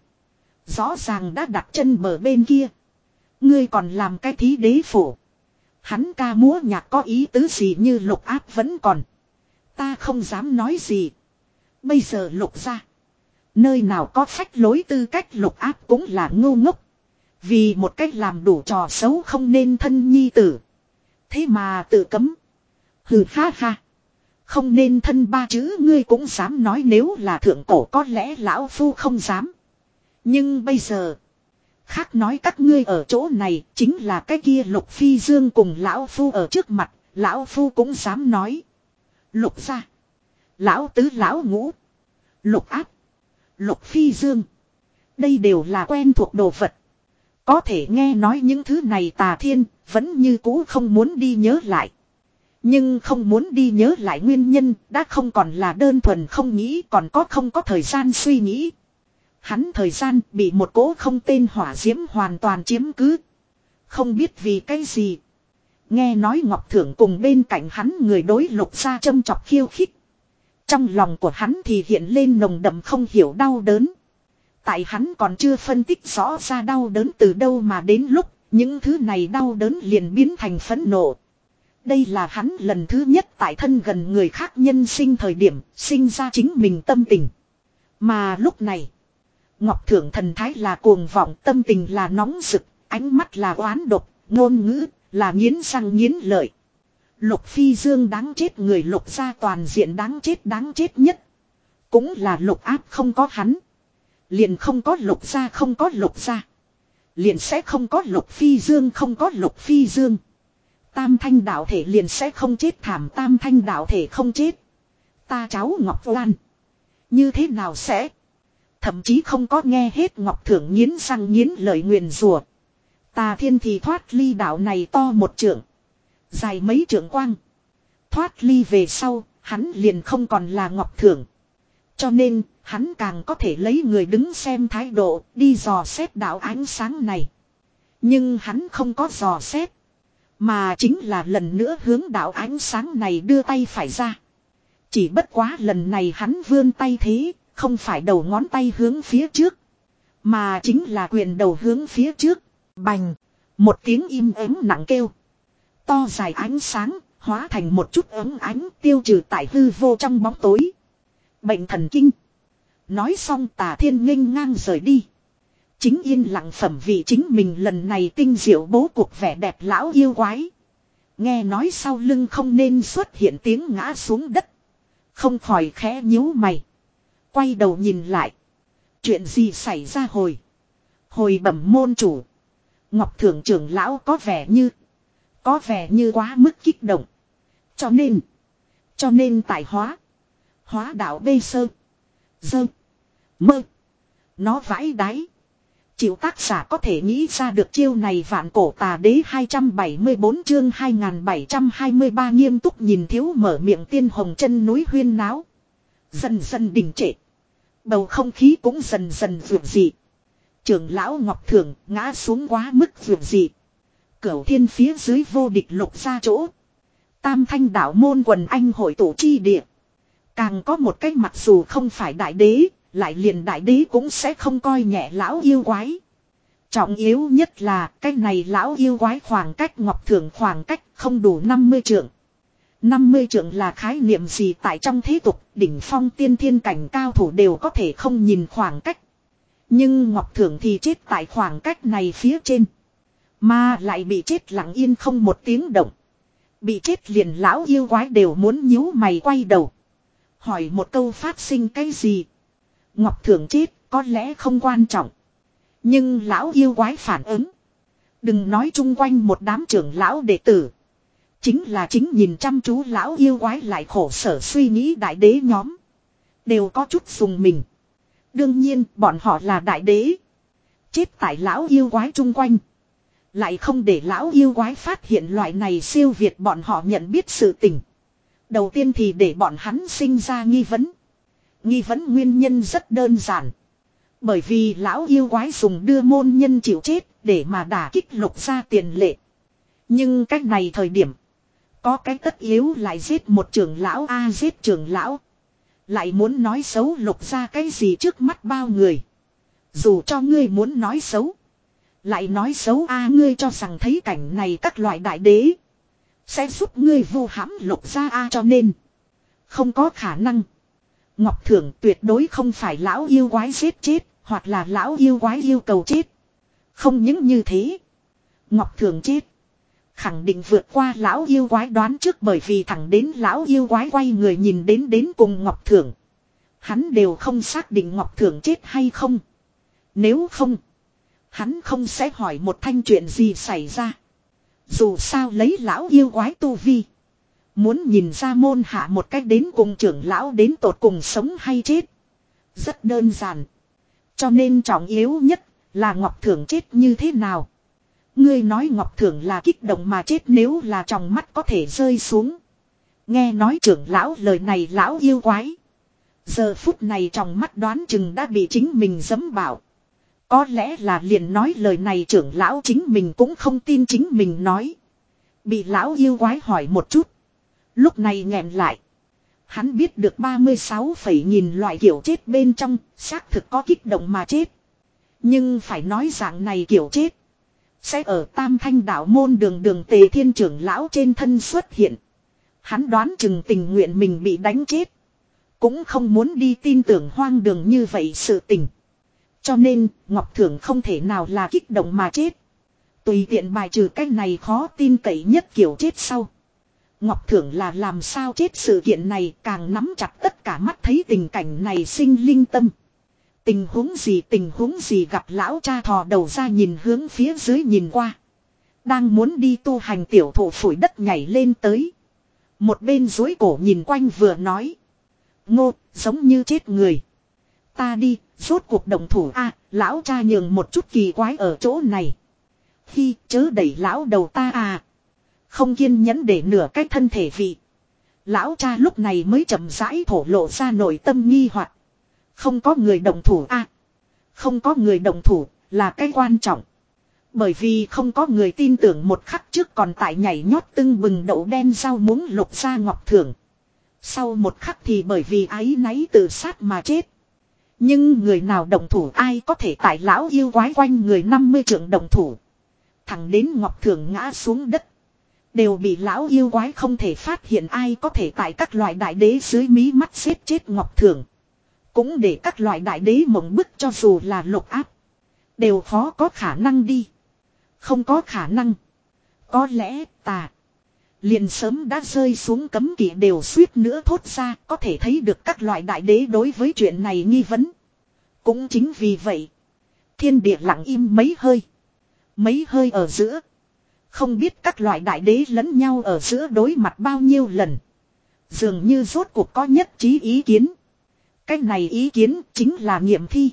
Speaker 1: Rõ ràng đã đặt chân bờ bên kia. Ngươi còn làm cái thí đế phủ. Hắn ca múa nhạc có ý tứ gì như Lục áp vẫn còn. Ta không dám nói gì. Bây giờ Lục gia. Nơi nào có phách lối tư cách, Lục áp cũng là ngu ngốc. Vì một cách làm đủ trò xấu không nên thân nhi tử. Thế mà tự cấm. Hừ ha ha. Không nên thân ba chữ ngươi cũng dám nói, nếu là thượng cổ có lẽ lão phu không dám. Nhưng bây giờ. Khác nói các ngươi ở chỗ này chính là cái kia Lục Phi Dương cùng lão phu ở trước mặt. Lão phu cũng dám nói. Lục gia. Lão tứ lão ngũ. Lục áp. Lục Phi Dương. Đây đều là quen thuộc đồ vật. Có thể nghe nói những thứ này Tà Thiên vẫn như cũ không muốn đi nhớ lại. Nhưng không muốn đi nhớ lại nguyên nhân đã không còn là đơn thuần không nghĩ, còn có không có thời gian suy nghĩ. Hắn thời gian bị một cỗ không tên hỏa diễm hoàn toàn chiếm cứ. Không biết vì cái gì. Nghe nói Ngọc Thưởng cùng bên cạnh hắn người đối Lục gia châm chọc khiêu khích. Trong lòng của hắn thì hiện lên nồng đậm không hiểu đau đớn. Tại hắn còn chưa phân tích rõ ra đau đớn từ đâu mà đến lúc những thứ này đau đớn liền biến thành phẫn nộ. Đây là hắn lần thứ nhất tại thân gần người khác nhân sinh thời điểm sinh ra chính mình tâm tình. Mà lúc này, Ngọc Thưởng thần thái là cuồng vọng, tâm tình là nóng rực, ánh mắt là oán độc, ngôn ngữ là nghiến răng nghiến lợi. Lục Phi Dương đáng chết, người Lục gia toàn diện đáng chết, đáng chết nhất. Cũng là Lục áp, không có hắn. Liền không có Lục gia, không có Lục gia. Liền sẽ không có Lục Phi Dương, không có Lục Phi Dương. Tam thanh đạo thể liền sẽ không chết thảm, tam thanh đạo thể không chết. Ta cháu Ngọc Oan. Như thế nào sẽ? Thậm chí không có nghe hết Ngọc Thưởng nghiến răng nghiến lợi nguyền rủa. Tà Thiên thì thoát ly đạo này to một trượng. Dài mấy trượng quang. Thoát ly về sau, hắn liền không còn là Ngọc Thưởng. Cho nên, hắn càng có thể lấy người đứng xem thái độ, đi dò xét đạo ánh sáng này. Nhưng hắn không có dò xét. Mà chính là lần nữa hướng đạo ánh sáng này đưa tay phải ra. Chỉ bất quá lần này hắn vươn tay thế, không phải đầu ngón tay hướng phía trước. Mà chính là quyền đầu hướng phía trước. Bành. Một tiếng im ắng nặng kêu. To dài ánh sáng, hóa thành một chút ấm ánh tiêu trừ tại hư vô trong bóng tối. Bệnh thần kinh. Nói xong Tà Thiên nghênh ngang rời đi. Chính yên lặng phẩm vị chính mình lần này tinh diệu bố cuộc vẻ đẹp lão yêu quái. Nghe nói sau lưng không nên xuất hiện tiếng ngã xuống đất. Không khỏi khẽ nhíu mày. Quay đầu nhìn lại. Chuyện gì xảy ra hồi. Hồi bẩm môn chủ. Ngọc Thưởng trưởng lão có vẻ như. Có vẻ như quá mức kích động. Cho nên. Cho nên tài hóa. Hóa đạo bê sơ. Dơ. Mơ. Nó vãi đáy. Chịu tác giả có thể nghĩ ra được chiêu này. Vạn cổ tà đế hai trăm bảy mươi tư chương hai nghìn bảy trăm hai mươi ba nghiêm túc nhìn thiếu mở miệng tiên hồng chân núi huyên náo. Dần dần đình trệ. Bầu không khí cũng dần dần vượt dị. Trưởng lão Ngọc Thưởng ngã xuống quá mức vượt dị. Cửu thiên phía dưới vô địch Lục ra chỗ. Tam thanh đạo môn quần anh hội tổ chi địa. Càng có một cách mặc dù không phải đại đế, lại liền đại đế cũng sẽ không coi nhẹ lão yêu quái. Trọng yếu nhất là cái này lão yêu quái khoảng cách Ngọc Thưởng khoảng cách không đủ năm mươi trượng. năm mươi trượng là khái niệm gì tại trong thế tục, đỉnh phong tiên thiên cảnh cao thủ đều có thể không nhìn khoảng cách. Nhưng Ngọc Thưởng thì chết tại khoảng cách này phía trên. Mà lại bị chết lặng yên không một tiếng động. Bị chết liền lão yêu quái đều muốn nhíu mày quay đầu. Hỏi một câu phát sinh cái gì? Ngọc Thưởng chết có lẽ không quan trọng. Nhưng lão yêu quái phản ứng. Đừng nói chung quanh một đám trưởng lão đệ tử. Chính là chính nhìn chăm chú lão yêu quái lại khổ sở suy nghĩ đại đế nhóm. Đều có chút dùng mình. Đương nhiên bọn họ là đại đế. Chết tại lão yêu quái chung quanh. Lại không để lão yêu quái phát hiện loại này siêu việt bọn họ nhận biết sự tình. Đầu tiên thì để bọn hắn sinh ra nghi vấn. Nghi vấn nguyên nhân rất đơn giản. Bởi vì lão yêu quái dùng đưa môn nhân chịu chết để mà đả kích Lục gia tiền lệ. Nhưng cách này thời điểm. Có cái tất yếu lại giết một trưởng lão a giết trưởng lão. Lại muốn nói xấu Lục gia cái gì trước mắt bao người. Dù cho ngươi muốn nói xấu. Lại nói xấu a ngươi cho rằng thấy cảnh này các loại đại đế. Sẽ giúp ngươi vu hãm Lục gia a cho nên. Không có khả năng. Ngọc Thưởng tuyệt đối không phải lão yêu quái giết chết. Hoặc là lão yêu quái yêu cầu chết. Không những như thế. Ngọc Thưởng chết. Khẳng định vượt qua lão yêu quái đoán trước bởi vì thẳng đến lão yêu quái quay người nhìn đến đến cùng Ngọc Thưởng. Hắn đều không xác định Ngọc Thưởng chết hay không. Nếu không. Hắn không sẽ hỏi một thanh chuyện gì xảy ra. Dù sao lấy lão yêu quái tu vi. Muốn nhìn ra môn hạ một cách đến cùng trưởng lão đến tột cùng sống hay chết. Rất đơn giản. Cho nên trọng yếu nhất là Ngọc Thưởng chết như thế nào. Ngươi nói Ngọc Thưởng là kích động mà chết nếu là trong mắt có thể rơi xuống. Nghe nói trưởng lão lời này lão yêu quái. Giờ phút này trong mắt đoán chừng đã bị chính mình giẫm bảo. Có lẽ là liền nói lời này trưởng lão chính mình cũng không tin chính mình nói. Bị lão yêu quái hỏi một chút. Lúc này nghẹn lại. Hắn biết được ba mươi sáu phẩy nghìn loại kiểu chết bên trong, xác thực có kích động mà chết. Nhưng phải nói dạng này kiểu chết. Sẽ ở Tam Thanh đạo môn đường đường Tề Thiên trưởng lão trên thân xuất hiện. Hắn đoán chừng tình nguyện mình bị đánh chết. Cũng không muốn đi tin tưởng hoang đường như vậy sự tình. Cho nên, Ngọc Thưởng không thể nào là kích động mà chết. Tùy tiện bài trừ cái này khó tin cậy nhất kiểu chết sau. Ngọc Thưởng là làm sao chết sự kiện này càng nắm chặt tất cả mắt thấy tình cảnh này sinh linh tâm. Tình huống gì tình huống gì gặp lão cha thò đầu ra nhìn hướng phía dưới nhìn qua. Đang muốn đi tu hành tiểu thụ phủi đất nhảy lên tới. Một bên dối cổ nhìn quanh vừa nói. Ngô, giống như chết người. Ta đi, rốt cuộc động thủ a lão cha nhường một chút kỳ quái ở chỗ này. Hi, chớ đẩy lão đầu ta à. Không kiên nhẫn để nửa cái thân thể vị. Lão cha lúc này mới chậm rãi thổ lộ ra nội tâm nghi hoặc. Không có người động thủ a Không có người động thủ là cái quan trọng. Bởi vì không có người tin tưởng một khắc trước còn tại nhảy nhót tưng bừng đậu đen rau muống Lục gia Ngọc Thưởng. Sau một khắc thì bởi vì áy náy tự sát mà chết. Nhưng người nào động thủ ai có thể tại lão yêu quái quanh người năm mươi trượng động thủ. Thẳng đến Ngọc Thưởng ngã xuống đất. Đều bị lão yêu quái không thể phát hiện ai có thể tại các loại đại đế dưới mí mắt xếp chết Ngọc Thưởng. Cũng để các loại đại đế mộng bức cho dù là Lục áp. Đều khó có khả năng đi. Không có khả năng. Có lẽ tà. Liền sớm đã rơi xuống cấm kỵ đều suýt nữa thốt ra có thể thấy được các loại đại đế đối với chuyện này nghi vấn. Cũng chính vì vậy. Thiên địa lặng im mấy hơi. Mấy hơi ở giữa. Không biết các loại đại đế lẫn nhau ở giữa đối mặt bao nhiêu lần. Dường như rốt cuộc có nhất trí ý kiến. Cái này ý kiến chính là nghiệm thi.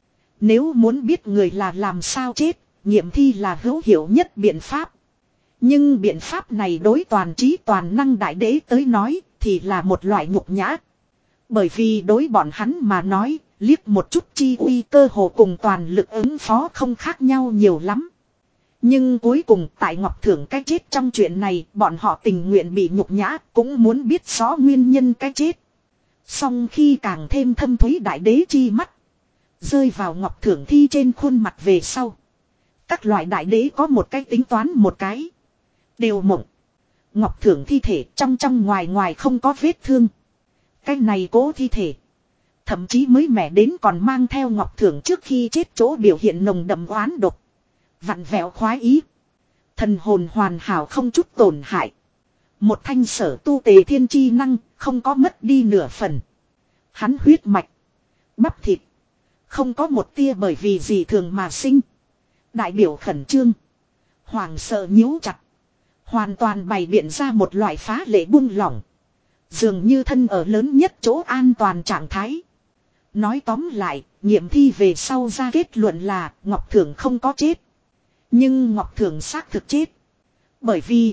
Speaker 1: Nếu muốn biết người là làm sao chết, nghiệm thi là hữu hiệu nhất biện pháp. Nhưng biện pháp này đối toàn trí toàn năng đại đế tới nói thì là một loại nhục nhã. Bởi vì đối bọn hắn mà nói, liếc một chút chi uy cơ hồ cùng toàn lực ứng phó không khác nhau nhiều lắm. Nhưng cuối cùng tại Ngọc Thưởng cái chết trong chuyện này, bọn họ tình nguyện bị nhục nhã, cũng muốn biết rõ nguyên nhân cái chết. Song khi càng thêm thâm thúy đại đế chi mắt, rơi vào Ngọc Thưởng thi trên khuôn mặt về sau. Các loại đại đế có một cái tính toán một cái. Đều mộng. Ngọc Thưởng thi thể trong trong ngoài ngoài không có vết thương. Cái này cố thi thể. Thậm chí mới mẻ đến còn mang theo Ngọc Thưởng trước khi chết chỗ biểu hiện nồng đậm oán độc. Vặn vẹo khoái ý. Thần hồn hoàn hảo không chút tổn hại. Một thanh sở tu Tề Thiên chi năng không có mất đi nửa phần. Hắn huyết mạch. Bắp thịt. Không có một tia bởi vì gì thường mà sinh. Đại biểu khẩn trương. Hoàng sợ nhíu chặt. Hoàn toàn bày biện ra một loại phá lệ buông lỏng. Dường như thân ở lớn nhất chỗ an toàn trạng thái. Nói tóm lại, nghiệm thi về sau ra kết luận là Ngọc Thưởng không có chết. Nhưng Ngọc Thượng xác thực chết. Bởi vì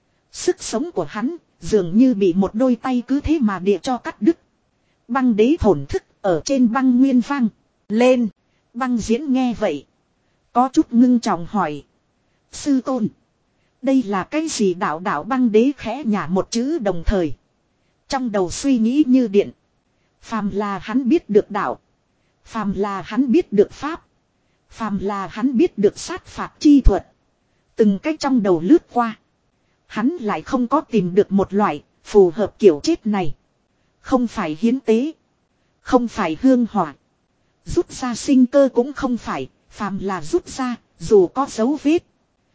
Speaker 1: sức sống của hắn dường như bị một đôi tay cứ thế mà địa cho cắt đứt. Băng đế thổn thức ở trên băng nguyên vang lên. Băng diễn nghe vậy, có chút ngưng trọng hỏi. Sư tôn, đây là cái gì? Đạo đạo băng đế khẽ nhả một chữ đồng thời. Trong đầu suy nghĩ như điện. Phàm là hắn biết được đạo. Phàm là hắn biết được pháp. Phàm là hắn biết được sát phạt chi thuật. Từng cách trong đầu lướt qua. Hắn lại không có tìm được một loại phù hợp kiểu chết này. Không phải hiến tế. Không phải hương hỏa. Rút ra sinh cơ cũng không phải. Phàm là rút ra, dù có dấu vết.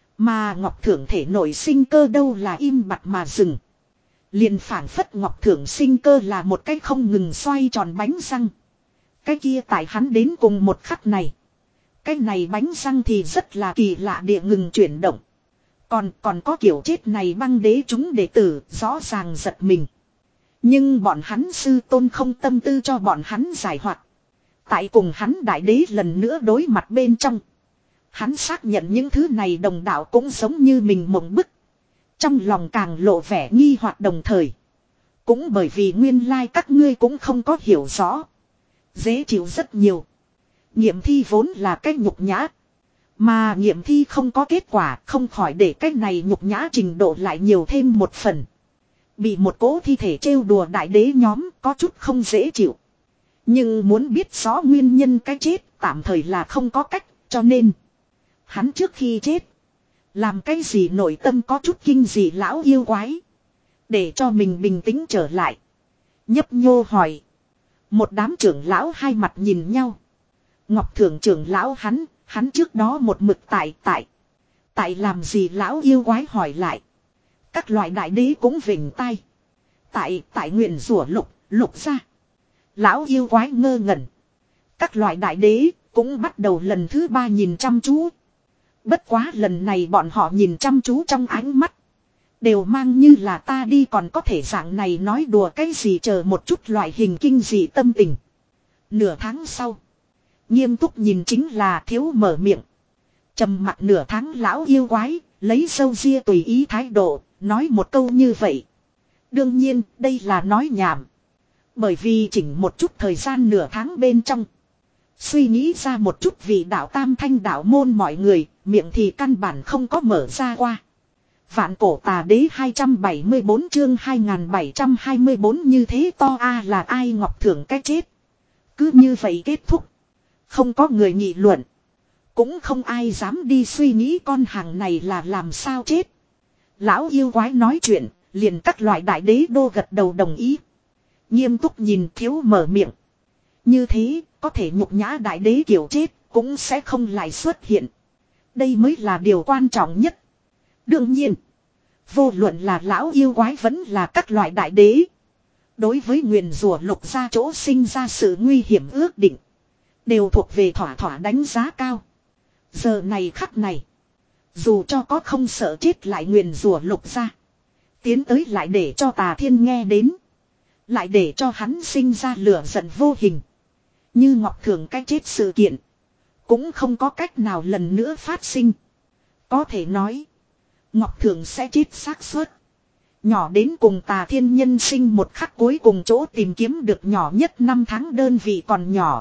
Speaker 1: Mà Ngọc Thượng thể nội sinh cơ đâu là im bặt mà dừng. Liền phảng phất Ngọc Thượng sinh cơ là một cái không ngừng xoay tròn bánh răng. Cái kia tại hắn đến cùng một khắc này. Cái này bánh răng thì rất là kỳ lạ địa ngừng chuyển động. Còn còn có kiểu chết này băng đế chúng đệ tử rõ ràng giật mình. Nhưng bọn hắn sư tôn không tâm tư cho bọn hắn giải hoạt. Tại cùng hắn đại đế lần nữa đối mặt bên trong. Hắn xác nhận những thứ này đồng đạo cũng giống như mình mộng bức. Trong lòng càng lộ vẻ nghi hoặc đồng thời. Cũng bởi vì nguyên lai các ngươi cũng không có hiểu rõ. Dễ chịu rất nhiều. Nghiệm thi vốn là cái nhục nhã. Mà nghiệm thi không có kết quả, không khỏi để cái này nhục nhã trình độ lại nhiều thêm một phần. Bị một cỗ thi thể trêu đùa đại đế nhóm có chút không dễ chịu. Nhưng muốn biết rõ nguyên nhân cái chết tạm thời là không có cách, cho nên hắn trước khi chết làm cái gì nội tâm có chút kinh dị lão yêu quái. Để cho mình bình tĩnh trở lại. Nhấp nhô hỏi. Một đám trưởng lão hai mặt nhìn nhau. Ngọc Thượng trưởng lão hắn, hắn trước đó một mực tại tại. Tại làm gì lão yêu quái hỏi lại. Các loại đại đế cũng vểnh tai. Tại, tại nguyện rủa lục, lục ra. Lão yêu quái ngơ ngẩn. Các loại đại đế cũng bắt đầu lần thứ ba nhìn chăm chú. Bất quá lần này bọn họ nhìn chăm chú trong ánh mắt. Đều mang như là ta đi còn có thể dạng này nói đùa cái gì chờ một chút loại hình kinh dị tâm tình. Nửa tháng sau. Nghiêm túc nhìn chính là thiếu mở miệng. Trầm mặt nửa tháng lão yêu quái, lấy sâu ria tùy ý thái độ, nói một câu như vậy. Đương nhiên, đây là nói nhảm. Bởi vì chỉnh một chút thời gian nửa tháng bên trong. Suy nghĩ ra một chút vì đạo tam thanh đạo môn mọi người, miệng thì căn bản không có mở ra qua. Vạn cổ tà đế hai trăm bảy mươi bốn chương hai nghìn bảy trăm hai mươi bốn như thế to a là ai Ngọc Thượng cái chết. Cứ như vậy kết thúc. Không có người nghị luận. Cũng không ai dám đi suy nghĩ con hàng này là làm sao chết. Lão yêu quái nói chuyện, liền các loại đại đế đô gật đầu đồng ý. Nghiêm túc nhìn thiếu mở miệng. Như thế, có thể nhục nhã đại đế kiểu chết, cũng sẽ không lại xuất hiện. Đây mới là điều quan trọng nhất. Đương nhiên, vô luận là lão yêu quái vẫn là các loại đại đế. Đối với nguyền rủa lục ra chỗ sinh ra sự nguy hiểm ước định. Đều thuộc về thỏa thỏa đánh giá cao. Giờ này khắc này. Dù cho có không sợ chết lại nguyền rủa lục ra. Tiến tới lại để cho Tà Thiên nghe đến. Lại để cho hắn sinh ra lửa giận vô hình. Như Ngọc Thường cái chết sự kiện. Cũng không có cách nào lần nữa phát sinh. Có thể nói. Ngọc Thường sẽ chết xác suất. Nhỏ đến cùng Tà Thiên nhân sinh một khắc cuối cùng chỗ tìm kiếm được nhỏ nhất năm tháng đơn vị còn nhỏ.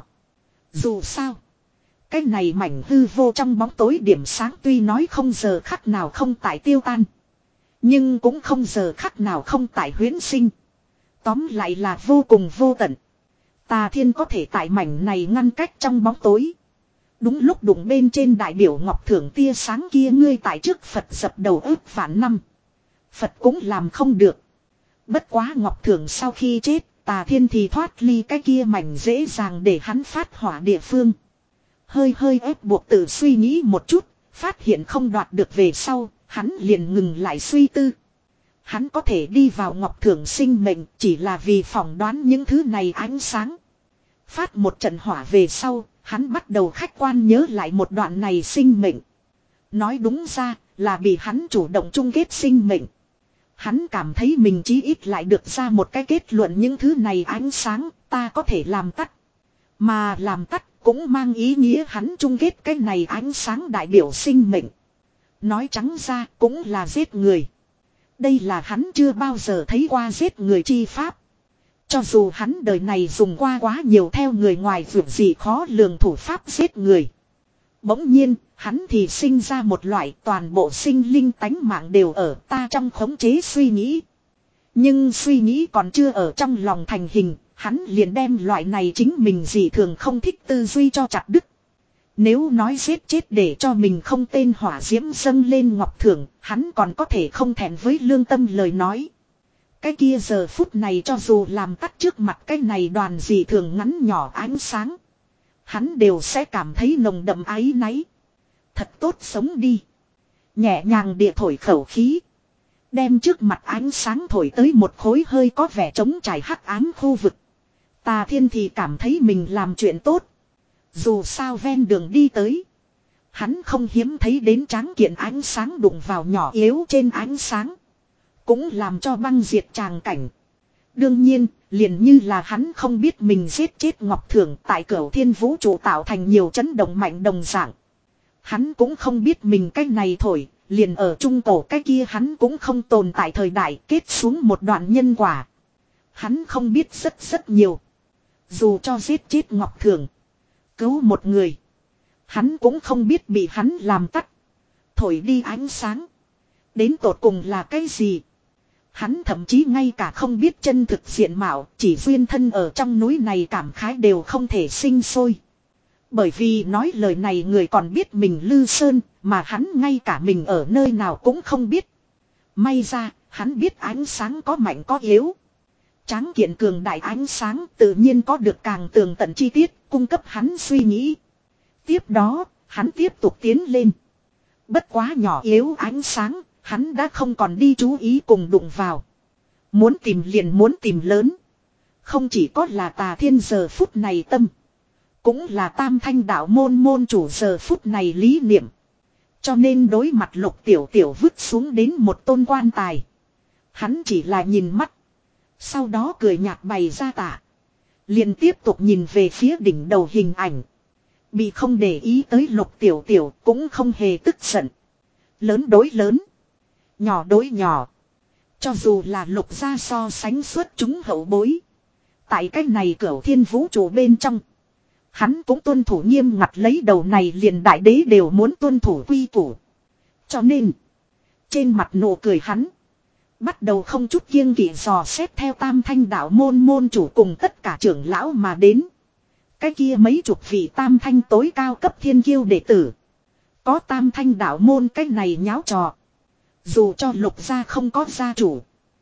Speaker 1: Dù sao. Cái này mảnh hư vô trong bóng tối điểm sáng tuy nói không giờ khắc nào không tại tiêu tan. Nhưng cũng không giờ khắc nào không tại huyễn sinh. Tóm lại là vô cùng vô tận. Tà Thiên có thể tại mảnh này ngăn cách trong bóng tối. Đúng lúc đụng bên trên đại biểu Ngọc Thưởng tia sáng kia ngươi tại trước Phật dập đầu ước vạn năm. Phật cũng làm không được. Bất quá Ngọc Thưởng sau khi chết, Tà Thiên thì thoát ly cái kia mảnh dễ dàng để hắn phát hỏa địa phương. Hơi hơi ép buộc tự suy nghĩ một chút, phát hiện không đoạt được về sau, hắn liền ngừng lại suy tư. Hắn có thể đi vào Ngọc Thưởng sinh mệnh chỉ là vì phỏng đoán những thứ này ánh sáng. Phát một trận hỏa về sau, hắn bắt đầu khách quan nhớ lại một đoạn này sinh mệnh. Nói đúng ra là bị hắn chủ động chung kết sinh mệnh. Hắn cảm thấy mình chí ít lại được ra một cái kết luận những thứ này ánh sáng ta có thể làm tắt. Mà làm tắt cũng mang ý nghĩa hắn chung kết cái này ánh sáng đại biểu sinh mệnh. Nói trắng ra cũng là giết người. Đây là hắn chưa bao giờ thấy qua giết người chi pháp. Cho dù hắn đời này dùng qua quá nhiều theo người ngoài vượt gì khó lường thủ pháp giết người. Bỗng nhiên, hắn thì sinh ra một loại toàn bộ sinh linh tánh mạng đều ở ta trong khống chế suy nghĩ. Nhưng suy nghĩ còn chưa ở trong lòng thành hình, hắn liền đem loại này chính mình gì thường không thích tư duy cho chặt đứt. Nếu nói giết chết để cho mình không tên hỏa diễm dâng lên ngọc thưởng, hắn còn có thể không thẹn với lương tâm lời nói. Cái kia giờ phút này cho dù làm tắt trước mặt cái này đoàn gì thường ngắn nhỏ ánh sáng. Hắn đều sẽ cảm thấy nồng đậm áy náy. Thật tốt sống đi. Nhẹ nhàng địa thổi khẩu khí. Đem trước mặt ánh sáng thổi tới một khối hơi có vẻ trống trải hắc ám khu vực. Tà Thiên thì cảm thấy mình làm chuyện tốt. Dù sao ven đường đi tới. Hắn không hiếm thấy đến tráng kiện ánh sáng đụng vào nhỏ yếu trên ánh sáng. Cũng làm cho băng diệt tràng cảnh. Đương nhiên, liền như là hắn không biết mình giết chết Ngọc Thưởng tại Cửu Thiên vũ trụ tạo thành nhiều chấn động mạnh đồng dạng. Hắn cũng không biết mình cái này thổi, liền ở trung cổ cái kia hắn cũng không tồn tại thời đại kết xuống một đoạn nhân quả. Hắn không biết rất rất nhiều. Dù cho giết chết Ngọc Thưởng, cứu một người, hắn cũng không biết bị hắn làm tắt, thổi đi ánh sáng. Đến tột cùng là cái gì? Hắn thậm chí ngay cả không biết chân thực diện mạo, chỉ duyên thân ở trong núi này cảm khái đều không thể sinh sôi. Bởi vì nói lời này người còn biết mình Lư Sơn, mà hắn ngay cả mình ở nơi nào cũng không biết. May ra, hắn biết ánh sáng có mạnh có yếu. Tráng kiện cường đại ánh sáng tự nhiên có được càng tường tận chi tiết, cung cấp hắn suy nghĩ. Tiếp đó, hắn tiếp tục tiến lên. Bất quá nhỏ yếu ánh sáng, hắn đã không còn đi chú ý cùng đụng vào. Muốn tìm liền muốn tìm lớn. Không chỉ có là Tà Thiên giờ phút này tâm. Cũng là Tam Thanh đạo môn môn chủ giờ phút này lý niệm. Cho nên đối mặt Lục Tiểu Tiểu vứt xuống đến một tôn quan tài. Hắn chỉ là nhìn mắt. Sau đó cười nhạt bày ra tạ. Liền tiếp tục nhìn về phía đỉnh đầu hình ảnh. Bị không để ý tới Lục Tiểu Tiểu cũng không hề tức giận. Lớn đối lớn. Nhỏ đối nhỏ. Cho dù là Lục gia so sánh suốt chúng hậu bối. Tại cách này Cửu Thiên vũ trụ bên trong. Hắn cũng tuân thủ nghiêm ngặt lấy đầu này liền đại đế đều muốn tuân thủ quy củ. Cho nên. Trên mặt nụ cười hắn. Bắt đầu không chút kiêng kỵ dò xét theo Tam Thanh đạo môn môn chủ cùng tất cả trưởng lão mà đến. Cái kia mấy chục vị Tam Thanh tối cao cấp thiên kiêu đệ tử. Có Tam Thanh đạo môn cái này nháo trò. Dù cho Lục gia không có gia chủ.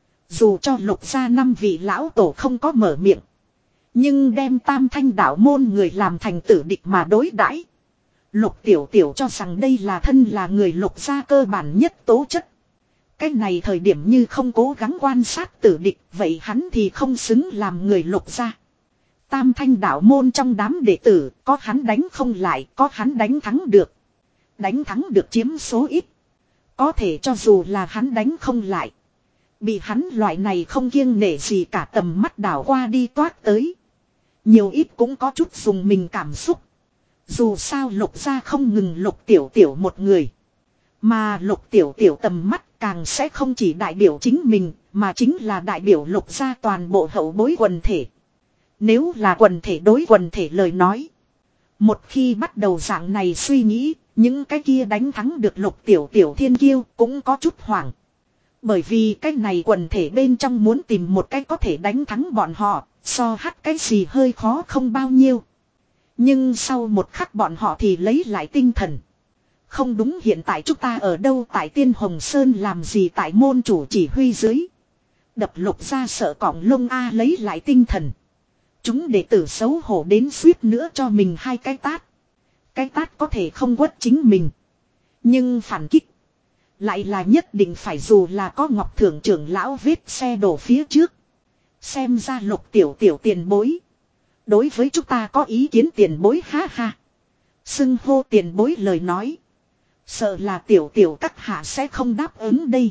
Speaker 1: Dù cho Lục gia năm vị lão tổ không có mở miệng. Nhưng đem Tam Thanh đạo môn người làm thành tử địch mà đối đãi. Lục Tiểu Tiểu cho rằng đây là thân là người Lục gia cơ bản nhất tố chất. Cái này thời điểm như không cố gắng quan sát tử địch, vậy hắn thì không xứng làm người Lục gia. Tam Thanh đạo môn trong đám đệ tử, có hắn đánh không lại, có hắn đánh thắng được. Đánh thắng được chiếm số ít. Có thể cho dù là hắn đánh không lại. Bị hắn loại này không kiêng nể gì cả tầm mắt đảo qua đi toát tới. Nhiều ít cũng có chút dùng mình cảm xúc. Dù sao Lục gia không ngừng Lục Tiểu Tiểu một người. Mà Lục Tiểu Tiểu tầm mắt càng sẽ không chỉ đại biểu chính mình, mà chính là đại biểu Lục gia toàn bộ hậu bối quần thể. Nếu là quần thể đối quần thể lời nói. Một khi bắt đầu dạng này suy nghĩ, những cái kia đánh thắng được Lục Tiểu Tiểu thiên kiêu cũng có chút hoảng. Bởi vì cái này quần thể bên trong muốn tìm một cái có thể đánh thắng bọn họ, so hắt cái gì hơi khó không bao nhiêu. Nhưng sau một khắc bọn họ thì lấy lại tinh thần. Không đúng, hiện tại chúng ta ở đâu tại Tiên Hồng Sơn làm gì tại môn chủ chỉ huy dưới. Đập Lục ra sợ cỏng lông A lấy lại tinh thần. Chúng đệ tử xấu hổ đến suýt nữa cho mình hai cái tát. Cái tát có thể không quất chính mình. Nhưng phản kích. Lại là nhất định phải dù là có Ngọc Thưởng trưởng lão vết xe đổ phía trước. Xem ra Lục Tiểu Tiểu tiền bối. Đối với chúng ta có ý kiến tiền bối ha ha. Xưng hô tiền bối lời nói. Sợ là Tiểu Tiểu các hạ sẽ không đáp ứng đây.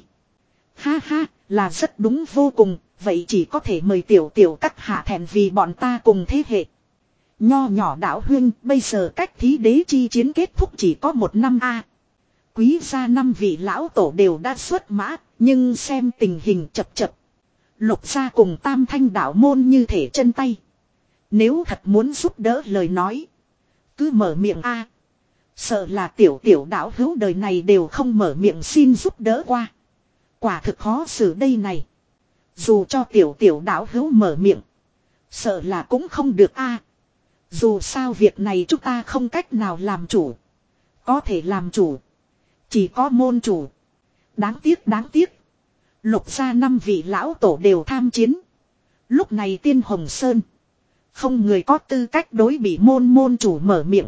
Speaker 1: Ha ha, là rất đúng vô cùng. Vậy chỉ có thể mời Tiểu Tiểu các hạ thẹn vì bọn ta cùng thế hệ. Nho nhỏ đạo huynh bây giờ cách thí đế chi chiến kết thúc chỉ có một năm a. Quý gia năm vị lão tổ đều đã xuất mã, nhưng xem tình hình chập chập. Lục gia cùng tam thanh đạo môn như thể chân tay. Nếu thật muốn giúp đỡ lời nói, cứ mở miệng a. Sợ là tiểu tiểu đạo hữu đời này đều không mở miệng xin giúp đỡ qua. Quả thực khó xử đây này. Dù cho tiểu tiểu đạo hữu mở miệng, sợ là cũng không được a. Dù sao việc này chúng ta không cách nào làm chủ. Có thể làm chủ chỉ có môn chủ. Đáng tiếc đáng tiếc. Lục gia năm vị lão tổ đều tham chiến. Lúc này Tiên Hồng Sơn không người có tư cách đối bị môn môn chủ mở miệng.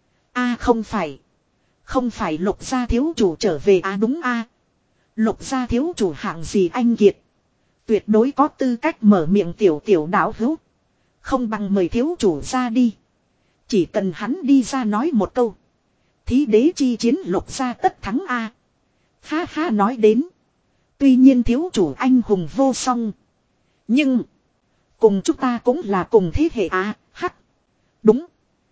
Speaker 1: A không phải. Không phải lục gia thiếu chủ trở về à đúng a. Lục gia thiếu chủ hạng gì anh kiệt. Tuyệt đối có tư cách mở miệng tiểu tiểu đạo hữu. Không bằng mời thiếu chủ ra đi. Chỉ cần hắn đi ra nói một câu. Thí đế chi chiến lục gia tất thắng a. Ha ha nói đến. Tuy nhiên thiếu chủ anh hùng vô song. Nhưng. Cùng chúng ta cũng là cùng thế hệ a. Hắc. Đúng.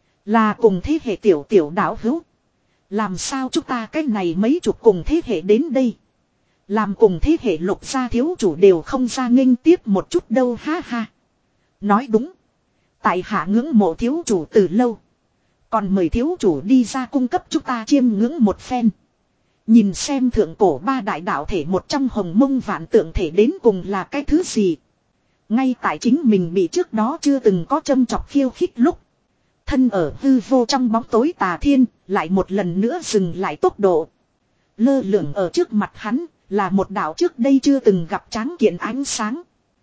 Speaker 1: Là cùng thế hệ tiểu tiểu đạo hữu. Làm sao chúng ta cái này mấy chục cùng thế hệ đến đây. Làm cùng thế hệ lục gia thiếu chủ đều không ra nghênh tiếp một chút đâu ha ha. Nói đúng. Tại hạ ngưỡng mộ thiếu chủ từ lâu. Còn mời thiếu chủ đi ra cung cấp chúng ta chiêm ngưỡng một phen. Nhìn xem thượng cổ ba đại đạo thể một trong hồng mông vạn tượng thể đến cùng là cái thứ gì. Ngay tại chính mình bị trước đó chưa từng có châm chọc khiêu khích lúc. Thân ở hư vô trong bóng tối Tà Thiên lại một lần nữa dừng lại tốc độ. Lơ lửng ở trước mặt hắn là một đạo trước đây chưa từng gặp tráng kiện ánh sáng.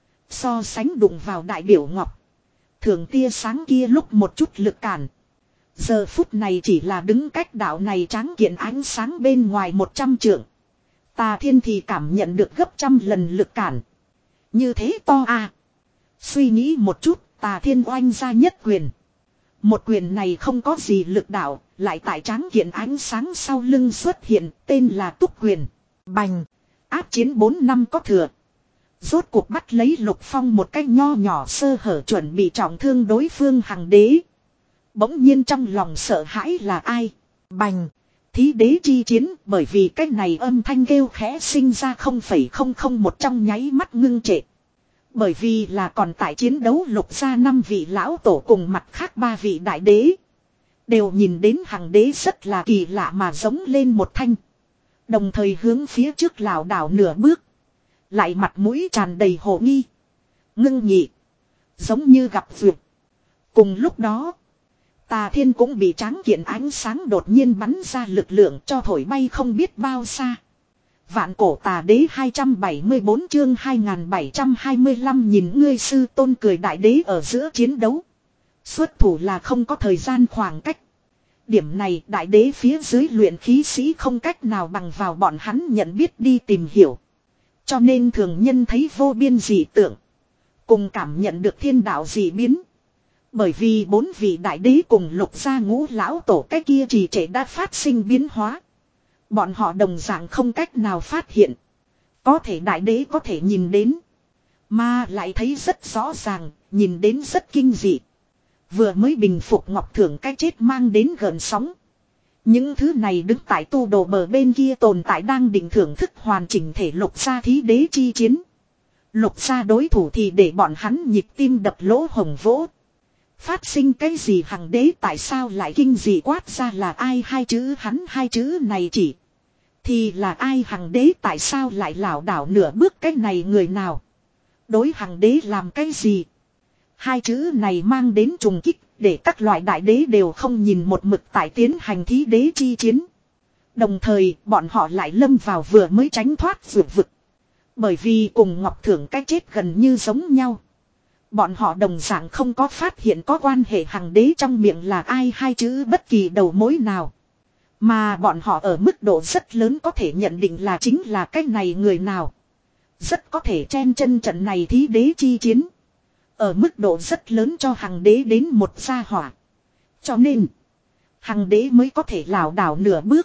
Speaker 1: So sánh đụng vào đại biểu ngọc. Thường tia sáng kia lúc một chút lực cản. Giờ phút này chỉ là đứng cách đạo này tráng kiện ánh sáng bên ngoài một trăm trượng. Tà Thiên thì cảm nhận được gấp trăm lần lực cản. Như thế to à. Suy nghĩ một chút, Tà Thiên oanh ra nhất quyền. Một quyền này không có gì lực đạo, lại tại tráng kiện ánh sáng sau lưng xuất hiện, tên là Túc Quyền. Bành, áp chiến bốn năm có thừa. Rốt cuộc bắt lấy Lục Phong một cách nho nhỏ sơ hở chuẩn bị trọng thương đối phương hằng đế. Bỗng nhiên trong lòng sợ hãi là ai? Bành, thí đế chi chiến, bởi vì cách này âm thanh kêu khẽ sinh ra không phẩy không không một trong nháy mắt ngưng trệ. Bởi vì là còn tại chiến đấu lục gia năm vị lão tổ cùng mặt khác ba vị đại đế. Đều nhìn đến hằng đế rất là kỳ lạ mà giống lên một thanh. Đồng thời hướng phía trước lảo đảo nửa bước. Lại mặt mũi tràn đầy hồ nghi. Ngưng nhị. Giống như gặp vượt. Cùng lúc đó. Tà Thiên cũng bị tráng kiện ánh sáng đột nhiên bắn ra lực lượng cho thổi bay không biết bao xa. Vạn cổ tà đế hai trăm bảy mươi bốn chương hai nghìn bảy trăm hai mươi lăm nhìn ngươi sư tôn cười đại đế ở giữa chiến đấu. Xuất thủ là không có thời gian khoảng cách. Điểm này đại đế phía dưới luyện khí sĩ không cách nào bằng vào bọn hắn nhận biết đi tìm hiểu. Cho nên thường nhân thấy vô biên dị tượng. Cùng cảm nhận được thiên đạo dị biến. Bởi vì bốn vị đại đế cùng lục gia ngũ lão tổ cái kia trì trệ đã phát sinh biến hóa. Bọn họ đồng dạng không cách nào phát hiện. Có thể đại đế có thể nhìn đến. Mà lại thấy rất rõ ràng, nhìn đến rất kinh dị. Vừa mới bình phục ngọc thưởng cái chết mang đến gợn sóng. Những thứ này đứng tại tu đồ bờ bên kia tồn tại đang định thưởng thức hoàn chỉnh thể lục gia thí đế chi chiến. Lục gia đối thủ thì để bọn hắn nhịp tim đập lỗ hồng vỗ. Phát sinh cái gì hằng đế tại sao lại kinh dị quát ra là ai hai chữ hắn hai chữ này chỉ. Thì là ai hằng đế tại sao lại lảo đảo nửa bước cái này người nào. Đối hằng đế làm cái gì. Hai chữ này mang đến trùng kích để các loại đại đế đều không nhìn một mực tại tiến hành thí đế chi chiến. Đồng thời bọn họ lại lâm vào vừa mới tránh thoát vượt vực. Bởi vì cùng Ngọc Thưởng cái chết gần như giống nhau. Bọn họ đồng dạng không có phát hiện có quan hệ hằng đế trong miệng là ai hai chữ bất kỳ đầu mối nào. Mà bọn họ ở mức độ rất lớn có thể nhận định là chính là cái này người nào. Rất có thể chen chân trận này thí đế chi chiến. Ở mức độ rất lớn cho hằng đế đến một gia hỏa. Cho nên, hằng đế mới có thể lảo đảo nửa bước.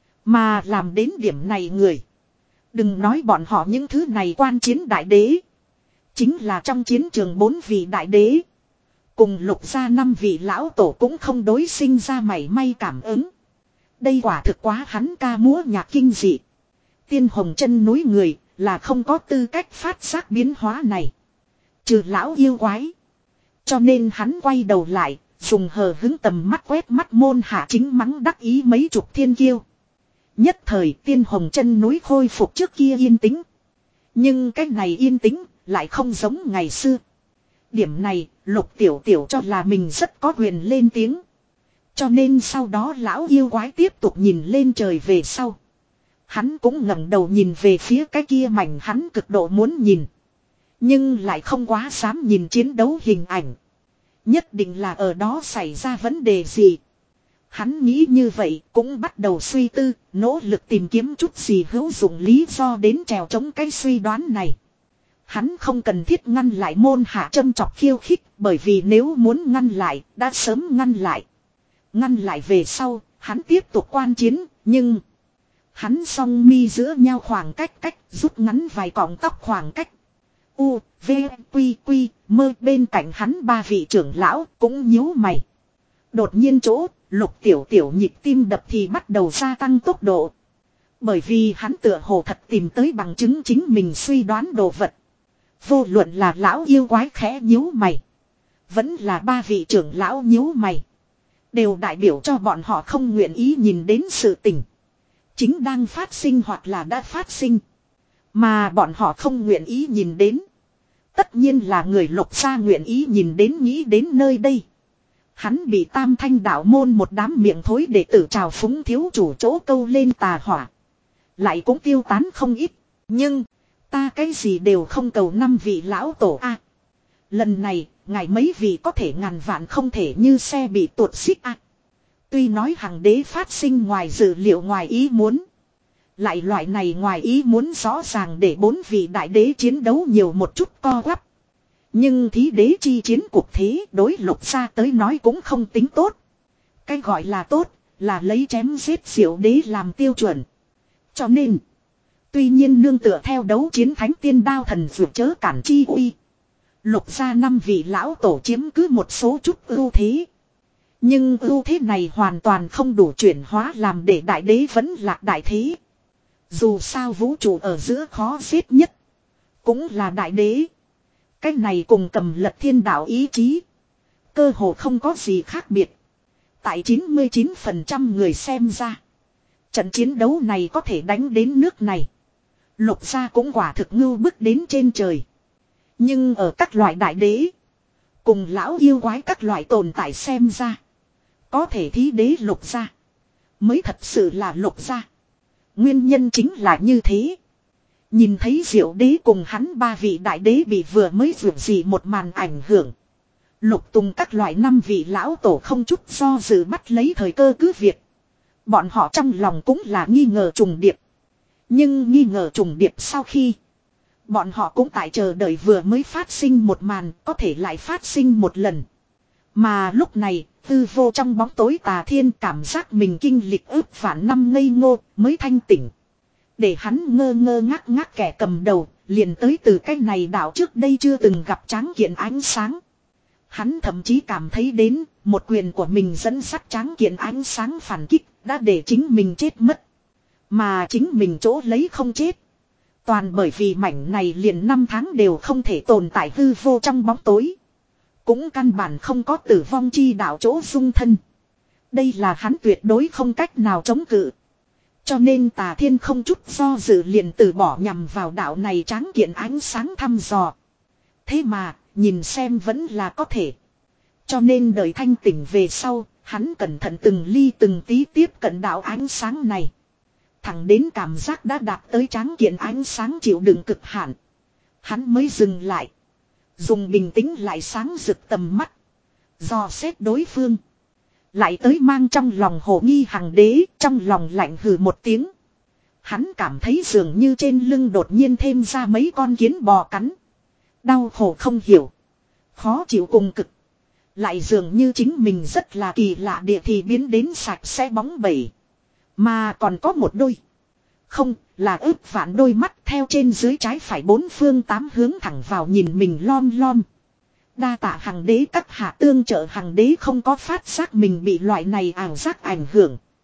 Speaker 1: Mà làm đến điểm này người. Đừng nói bọn họ những thứ này quan chiến đại đế. Chính là trong chiến trường bốn vị đại đế. Cùng lục gia năm vị lão tổ cũng không đối sinh ra mảy may cảm ứng. Đây quả thực quá hắn ca múa nhạc kinh dị. Tiên hồng chân núi người là không có tư cách phát giác biến hóa này. Trừ lão yêu quái. Cho nên hắn quay đầu lại, dùng hờ hứng tầm mắt quét mắt môn hạ chính mắng đắc ý mấy chục thiên kiêu. Nhất thời tiên hồng chân núi khôi phục trước kia yên tĩnh. Nhưng cái này yên tĩnh lại không giống ngày xưa. Điểm này Lục Tiểu Tiểu cho là mình rất có quyền lên tiếng. Cho nên sau đó lão yêu quái tiếp tục nhìn lên trời về sau. Hắn cũng ngẩng đầu nhìn về phía cái kia mảnh hắn cực độ muốn nhìn. Nhưng lại không quá dám nhìn chiến đấu hình ảnh. Nhất định là ở đó xảy ra vấn đề gì. Hắn nghĩ như vậy cũng bắt đầu suy tư, nỗ lực tìm kiếm chút gì hữu dụng lý do đến trèo chống cái suy đoán này. Hắn không cần thiết ngăn lại môn hạ châm chọc khiêu khích, bởi vì nếu muốn ngăn lại, đã sớm ngăn lại. Ngăn lại về sau, hắn tiếp tục quan chiến, nhưng... Hắn song mi giữa nhau khoảng cách cách, rút ngắn vài cọng tóc khoảng cách. U, V, Quy, Quy, mơ bên cạnh hắn ba vị trưởng lão cũng nhíu mày. Đột nhiên chỗ, Lục Tiểu Tiểu nhịp tim đập thì bắt đầu gia tăng tốc độ. Bởi vì hắn tựa hồ thật tìm tới bằng chứng chính mình suy đoán đồ vật. Vô luận là lão yêu quái khẽ nhíu mày. Vẫn là ba vị trưởng lão nhíu mày. Đều đại biểu cho bọn họ không nguyện ý nhìn đến sự tình. Chính đang phát sinh hoặc là đã phát sinh. Mà bọn họ không nguyện ý nhìn đến. Tất nhiên là người Lục gia nguyện ý nhìn đến nghĩ đến nơi đây. Hắn bị Tam Thanh đạo môn một đám miệng thối đệ tử trào phúng thiếu chủ chỗ câu lên tà hỏa. Lại cũng tiêu tán không ít. Nhưng, ta cái gì đều không cầu năm vị lão tổ a. Lần này, ngài mấy vị có thể ngàn vạn không thể như xe bị tuột xích a. Tuy nói hằng đế phát sinh ngoài dự liệu ngoài ý muốn. Lại loại này ngoài ý muốn rõ ràng để bốn vị đại đế chiến đấu nhiều một chút co quắp. Nhưng thí đế chi chiến cuộc thế đối Lục gia tới nói cũng không tính tốt. Cái gọi là tốt là lấy chém giết diệu đế làm tiêu chuẩn. Cho nên, tuy nhiên nương tựa theo đấu chiến thánh tiên đao thần vượt chớ cản chi uy. Lục gia năm vị lão tổ chiếm cứ một số chút ưu thế. Nhưng ưu thế này hoàn toàn không đủ chuyển hóa làm để đại đế vẫn lạc đại thế. Dù sao vũ trụ ở giữa khó giết nhất. Cũng là đại đế. Cái này cùng cầm lật thiên đạo ý chí. Cơ hồ không có gì khác biệt. Tại chín mươi chín phần trăm người xem ra. Trận chiến đấu này có thể đánh đến nước này. Lục gia cũng quả thực ngưu bức đến trên trời. Nhưng ở các loại đại đế. Cùng lão yêu quái các loại tồn tại xem ra. Có thể thí đế Lục gia. Mới thật sự là Lục gia. Nguyên nhân chính là như thế. Nhìn thấy diệu đế cùng hắn ba vị đại đế bị vừa mới vượt gì một màn ảnh hưởng. Lục Tùng các loại năm vị lão tổ không chút do dự bắt lấy thời cơ cứ việc. Bọn họ trong lòng cũng là nghi ngờ trùng điệp. Nhưng nghi ngờ trùng điệp sau khi. Bọn họ cũng tại chờ đợi vừa mới phát sinh một màn có thể lại phát sinh một lần. Mà lúc này, tư vô trong bóng tối Tà Thiên cảm giác mình kinh lịch ước phản năm ngây ngô mới thanh tỉnh. Để hắn ngơ ngơ ngác ngác kẻ cầm đầu, liền tới từ cái này đảo trước đây chưa từng gặp tráng kiện ánh sáng. Hắn thậm chí cảm thấy đến, một quyền của mình dẫn sắt tráng kiện ánh sáng phản kích, đã để chính mình chết mất. Mà chính mình chỗ lấy không chết. Toàn bởi vì mảnh này liền năm tháng đều không thể tồn tại hư vô trong bóng tối. Cũng căn bản không có tử vong chi đạo chỗ dung thân. Đây là hắn tuyệt đối không cách nào chống cự. Cho nên Tà Thiên không chút do dự liền từ bỏ nhằm vào đạo này tráng kiện ánh sáng thăm dò. Thế mà, nhìn xem vẫn là có thể. Cho nên đợi thanh tỉnh về sau, hắn cẩn thận từng ly từng tí tiếp cận đạo ánh sáng này. Thẳng đến cảm giác đã đạt tới tráng kiện ánh sáng chịu đựng cực hạn. Hắn mới dừng lại. Dùng bình tĩnh lại sáng rực tầm mắt. Dò xét đối phương. Lại tới mang trong lòng hồ nghi hằng đế, trong lòng lạnh hừ một tiếng. Hắn cảm thấy dường như trên lưng đột nhiên thêm ra mấy con kiến bò cắn. Đau khổ không hiểu. Khó chịu cùng cực. Lại dường như chính mình rất là kỳ lạ địa thì biến đến sạch sẽ bóng bẩy. Mà còn có một đôi. Không, là ước vạn đôi mắt theo trên dưới trái phải bốn phương tám hướng thẳng vào nhìn mình lom lom. Đa tạ hằng đế các hạ tương trợ hằng đế không có phát giác mình bị loại này ảo giác ảnh hưởng.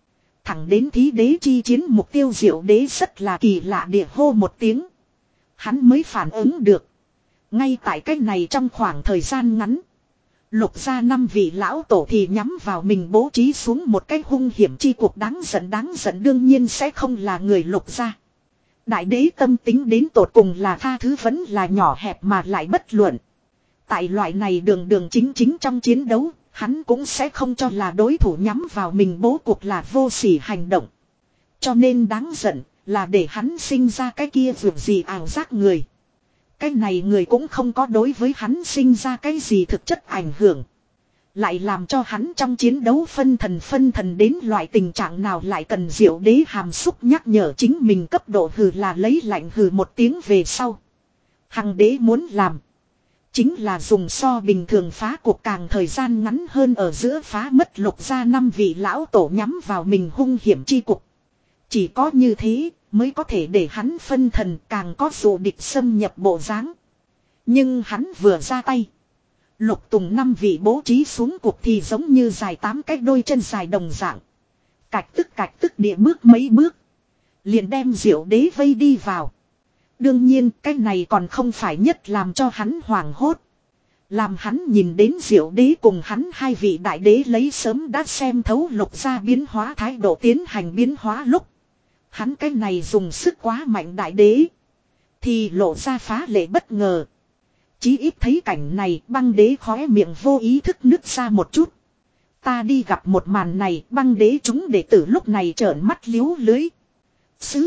Speaker 1: Thẳng đến thí đế chi chiến mục tiêu Diệu đế rất là kỳ lạ địa hô một tiếng. Hắn mới phản ứng được. Ngay tại cách này trong khoảng thời gian ngắn. Lục gia năm vị lão tổ thì nhắm vào mình bố trí xuống một cái hung hiểm chi cuộc đáng giận đáng giận đương nhiên sẽ không là người lục gia. Đại đế tâm tính đến tột cùng là tha thứ vẫn là nhỏ hẹp mà lại bất luận. Tại loại này đường đường chính chính trong chiến đấu, hắn cũng sẽ không cho là đối thủ nhắm vào mình bố cục là vô sỉ hành động. Cho nên đáng giận là để hắn sinh ra cái kia vượt gì ảo giác người. Cái này người cũng không có đối với hắn sinh ra cái gì thực chất ảnh hưởng. Lại làm cho hắn trong chiến đấu phân thần phân thần đến loại tình trạng nào lại cần Diệu đế hàm xúc nhắc nhở chính mình cấp độ hừ là lấy lạnh hừ một tiếng về sau. Hằng đế muốn làm. Chính là dùng so bình thường phá cuộc càng thời gian ngắn hơn ở giữa phá mất lục gia năm vị lão tổ nhắm vào mình hung hiểm chi cục. Chỉ có như thế mới có thể để hắn phân thần càng có dụ địch xâm nhập bộ dáng. Nhưng hắn vừa ra tay. Lục tùng năm vị bố trí xuống cuộc thì giống như dài tám cái đôi chân dài đồng dạng. Cạch tức cạch tức địa bước mấy bước. Liền đem Diệu đế vây đi vào. Đương nhiên cái này còn không phải nhất làm cho hắn hoảng hốt. Làm hắn nhìn đến Diệu đế cùng hắn hai vị đại đế lấy sớm đã xem thấu lục gia biến hóa thái độ tiến hành biến hóa lúc. Hắn cái này dùng sức quá mạnh đại đế. Thì lộ ra phá lệ bất ngờ. Chí ít thấy cảnh này băng đế khóe miệng vô ý thức nứt ra một chút. Ta đi gặp một màn này băng đế chúng đệ tử lúc này trợn mắt liếu lưới. Sư.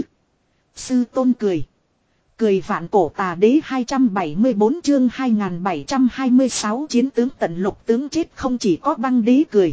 Speaker 1: Sư tôn cười. Cười vạn cổ tà đế hai trăm bảy mươi bốn chương hai nghìn bảy trăm hai mươi sáu chiến tướng tận lục tướng chết không chỉ có băng đế cười.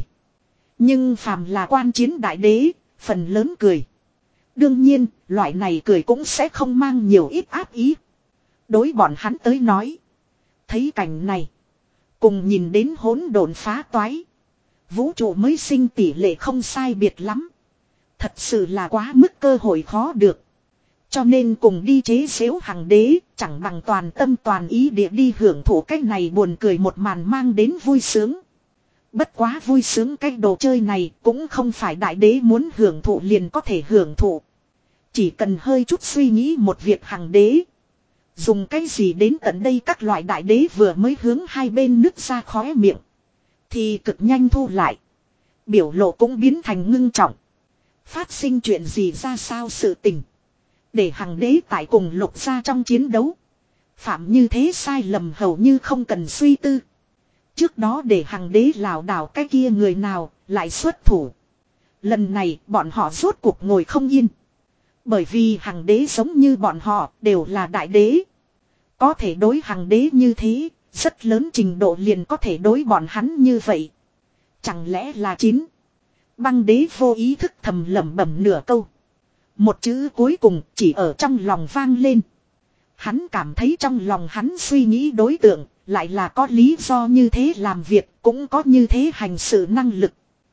Speaker 1: Nhưng phàm là quan chiến đại đế, phần lớn cười. Đương nhiên, loại này cười cũng sẽ không mang nhiều ít áp ý. Đối bọn hắn tới nói. Thấy cảnh này. Cùng nhìn đến hỗn độn phá toái. Vũ trụ mới sinh tỷ lệ không sai biệt lắm. Thật sự là quá mức cơ hội khó được. Cho nên cùng đi chế xếu hằng đế, chẳng bằng toàn tâm toàn ý địa đi hưởng thụ cái này buồn cười một màn mang đến vui sướng. Bất quá vui sướng cái đồ chơi này cũng không phải đại đế muốn hưởng thụ liền có thể hưởng thụ. Chỉ cần hơi chút suy nghĩ một việc hằng đế. Dùng cái gì đến tận đây các loại đại đế vừa mới hướng hai bên nứt ra khóe miệng. Thì cực nhanh thu lại. Biểu lộ cũng biến thành ngưng trọng. Phát sinh chuyện gì ra sao sự tình. Để hằng đế tại cùng lục gia trong chiến đấu. Phạm như thế sai lầm hầu như không cần suy tư. Trước đó để hằng đế lảo đảo cái kia người nào lại xuất thủ. Lần này bọn họ rốt cuộc ngồi không yên. Bởi vì hằng đế giống như bọn họ đều là đại đế. Có thể đối hằng đế như thế, rất lớn trình độ liền có thể đối bọn hắn như vậy. Chẳng lẽ là chín. Băng đế vô ý thức thầm lẩm bẩm nửa câu. Một chữ cuối cùng chỉ ở trong lòng vang lên. Hắn cảm thấy trong lòng hắn suy nghĩ đối tượng, lại là có lý do như thế làm việc, cũng có như thế hành sự năng lực.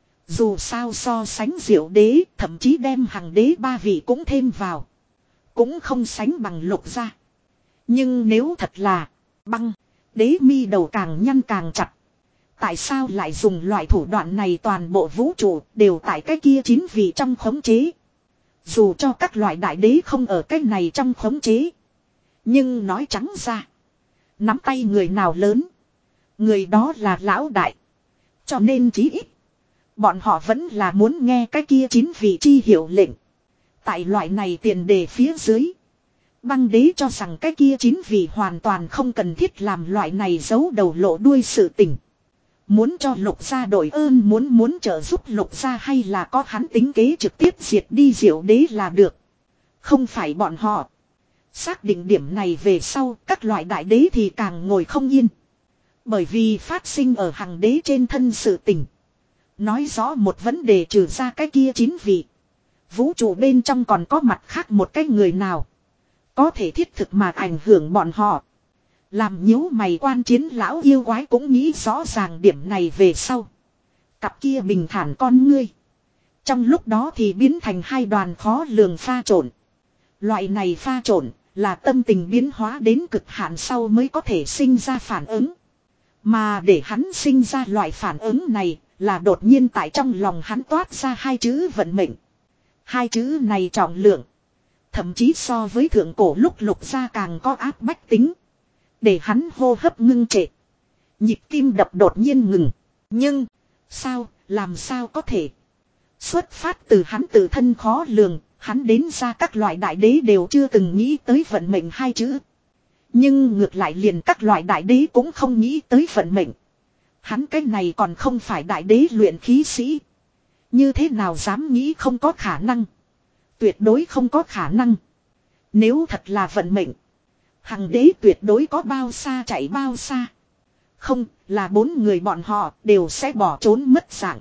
Speaker 1: Dù sao so sánh Diệu đế, thậm chí đem hằng đế ba vị cũng thêm vào. Cũng không sánh bằng lục gia. Nhưng nếu thật là băng, đế mi đầu càng nhăn càng chặt. Tại sao lại dùng loại thủ đoạn này toàn bộ vũ trụ đều tại cái kia chín vị trong khống chế. Dù cho các loại đại đế không ở cái này trong khống chế. Nhưng nói trắng ra. Nắm tay người nào lớn. Người đó là lão đại. Cho nên chí ít. Bọn họ vẫn là muốn nghe cái kia chín vị chi hiệu lệnh. Tại loại này tiền đề phía dưới. Băng đế cho rằng cái kia chín vị hoàn toàn không cần thiết làm loại này giấu đầu lộ đuôi sự tình. Muốn cho lục gia đổi ơn muốn muốn trợ giúp lục gia hay là có hắn tính kế trực tiếp diệt đi Diệu đế là được. Không phải bọn họ. Xác định điểm này về sau các loại đại đế thì càng ngồi không yên. Bởi vì phát sinh ở hằng đế trên thân sự tình. Nói rõ một vấn đề trừ ra cái kia chín vị. Vũ trụ bên trong còn có mặt khác một cái người nào. Có thể thiết thực mà ảnh hưởng bọn họ. Làm nhíu mày quan chiến lão yêu quái cũng nghĩ rõ ràng điểm này về sau. Cặp kia bình thản con ngươi. Trong lúc đó thì biến thành hai đoàn khó lường pha trộn. Loại này pha trộn là tâm tình biến hóa đến cực hạn sau mới có thể sinh ra phản ứng. Mà để hắn sinh ra loại phản ứng này là đột nhiên tại trong lòng hắn toát ra hai chữ vận mệnh. Hai chữ này trọng lượng. Thậm chí so với thượng cổ lúc Lục Gia càng có áp bách tính. Để hắn hô hấp ngưng trệ. Nhịp tim đập đột nhiên ngừng. Nhưng, sao, làm sao có thể? Xuất phát từ hắn tự thân khó lường, hắn đến ra các loại đại đế đều chưa từng nghĩ tới vận mệnh hai chữ. Nhưng ngược lại liền các loại đại đế cũng không nghĩ tới vận mệnh. Hắn cái này còn không phải đại đế luyện khí sĩ. Như thế nào dám nghĩ không có khả năng. Tuyệt đối không có khả năng. Nếu thật là vận mệnh. Hằng đế tuyệt đối có bao xa chạy bao xa. Không, là bốn người bọn họ đều sẽ bỏ trốn mất dạng.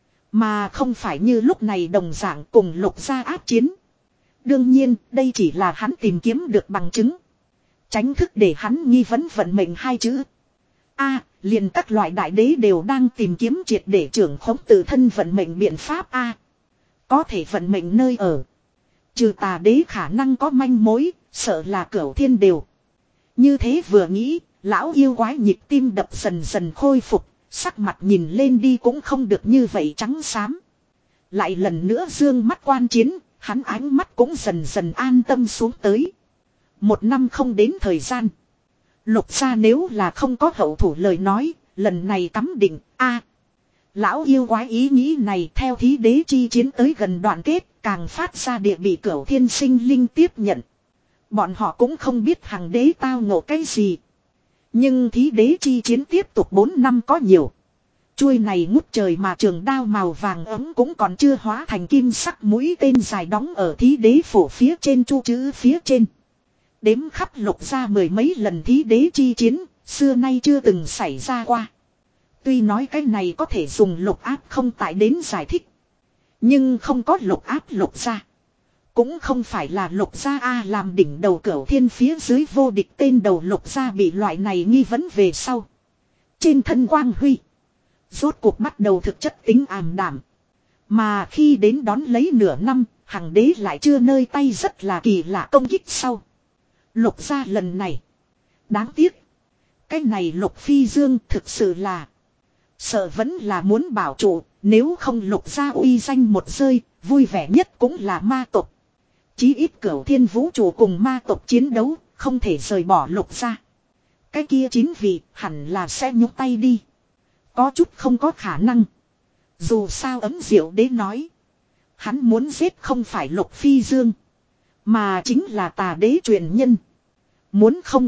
Speaker 1: Mà không phải như lúc này đồng dạng cùng Lục Gia áp chiến. Đương nhiên, đây chỉ là hắn tìm kiếm được bằng chứng. Tránh thức để hắn nghi vấn vận mệnh hai chữ. A, liền các loại đại đế đều đang tìm kiếm triệt để trưởng khống tự thân vận mệnh biện pháp A. Có thể vận mệnh nơi ở. Trừ tà đế khả năng có manh mối, sợ là cửu thiên đều. Như thế vừa nghĩ, lão yêu quái nhịp tim đập dần dần khôi phục, sắc mặt nhìn lên đi cũng không được như vậy trắng xám. Lại lần nữa dương mắt quan chiến, hắn ánh mắt cũng dần dần an tâm xuống tới. Một năm không đến thời gian. Lục Gia nếu là không có hậu thủ lời nói, lần này cắm định, a lão yêu quái ý nghĩ này theo thí đế chi chiến tới gần đoạn kết, càng phát ra địa bị cửu thiên sinh linh tiếp nhận. Bọn họ cũng không biết hằng đế tao ngộ cái gì. Nhưng thí đế chi chiến tiếp tục bốn năm có nhiều. Chuôi này ngút trời mà trường đao màu vàng ấm cũng còn chưa hóa thành kim sắc mũi tên dài đóng ở thí đế phổ phía trên chu chữ phía trên. Đếm khắp Lục Gia mười mấy lần thí đế chi chiến, xưa nay chưa từng xảy ra qua. Tuy nói cái này có thể dùng lục áp không tại đến giải thích. Nhưng không có lục áp Lục Gia. Cũng không phải là Lục Gia A làm đỉnh đầu cửu thiên phía dưới vô địch tên đầu Lục Gia bị loại này nghi vấn về sau. Trên thân quang huy. Rốt cuộc bắt đầu thực chất tính ảm đảm. Mà khi đến đón lấy nửa năm, hằng đế lại chưa nơi tay rất là kỳ lạ công kích sau. Lục Gia lần này. Đáng tiếc. Cái này Lục Phi Dương thực sự là. Sợ vẫn là muốn bảo trụ. Nếu không Lục Gia uy danh một rơi. Vui vẻ nhất cũng là ma tộc. Chí ít cửu thiên vũ trụ cùng ma tộc chiến đấu. Không thể rời bỏ Lục Gia. Cái kia chính vì hẳn là sẽ nhúc tay đi. Có chút không có khả năng. Dù sao ấm diệu đế nói. Hắn muốn giết không phải Lục Phi Dương. Mà chính là tà đế truyền nhân. Muốn không.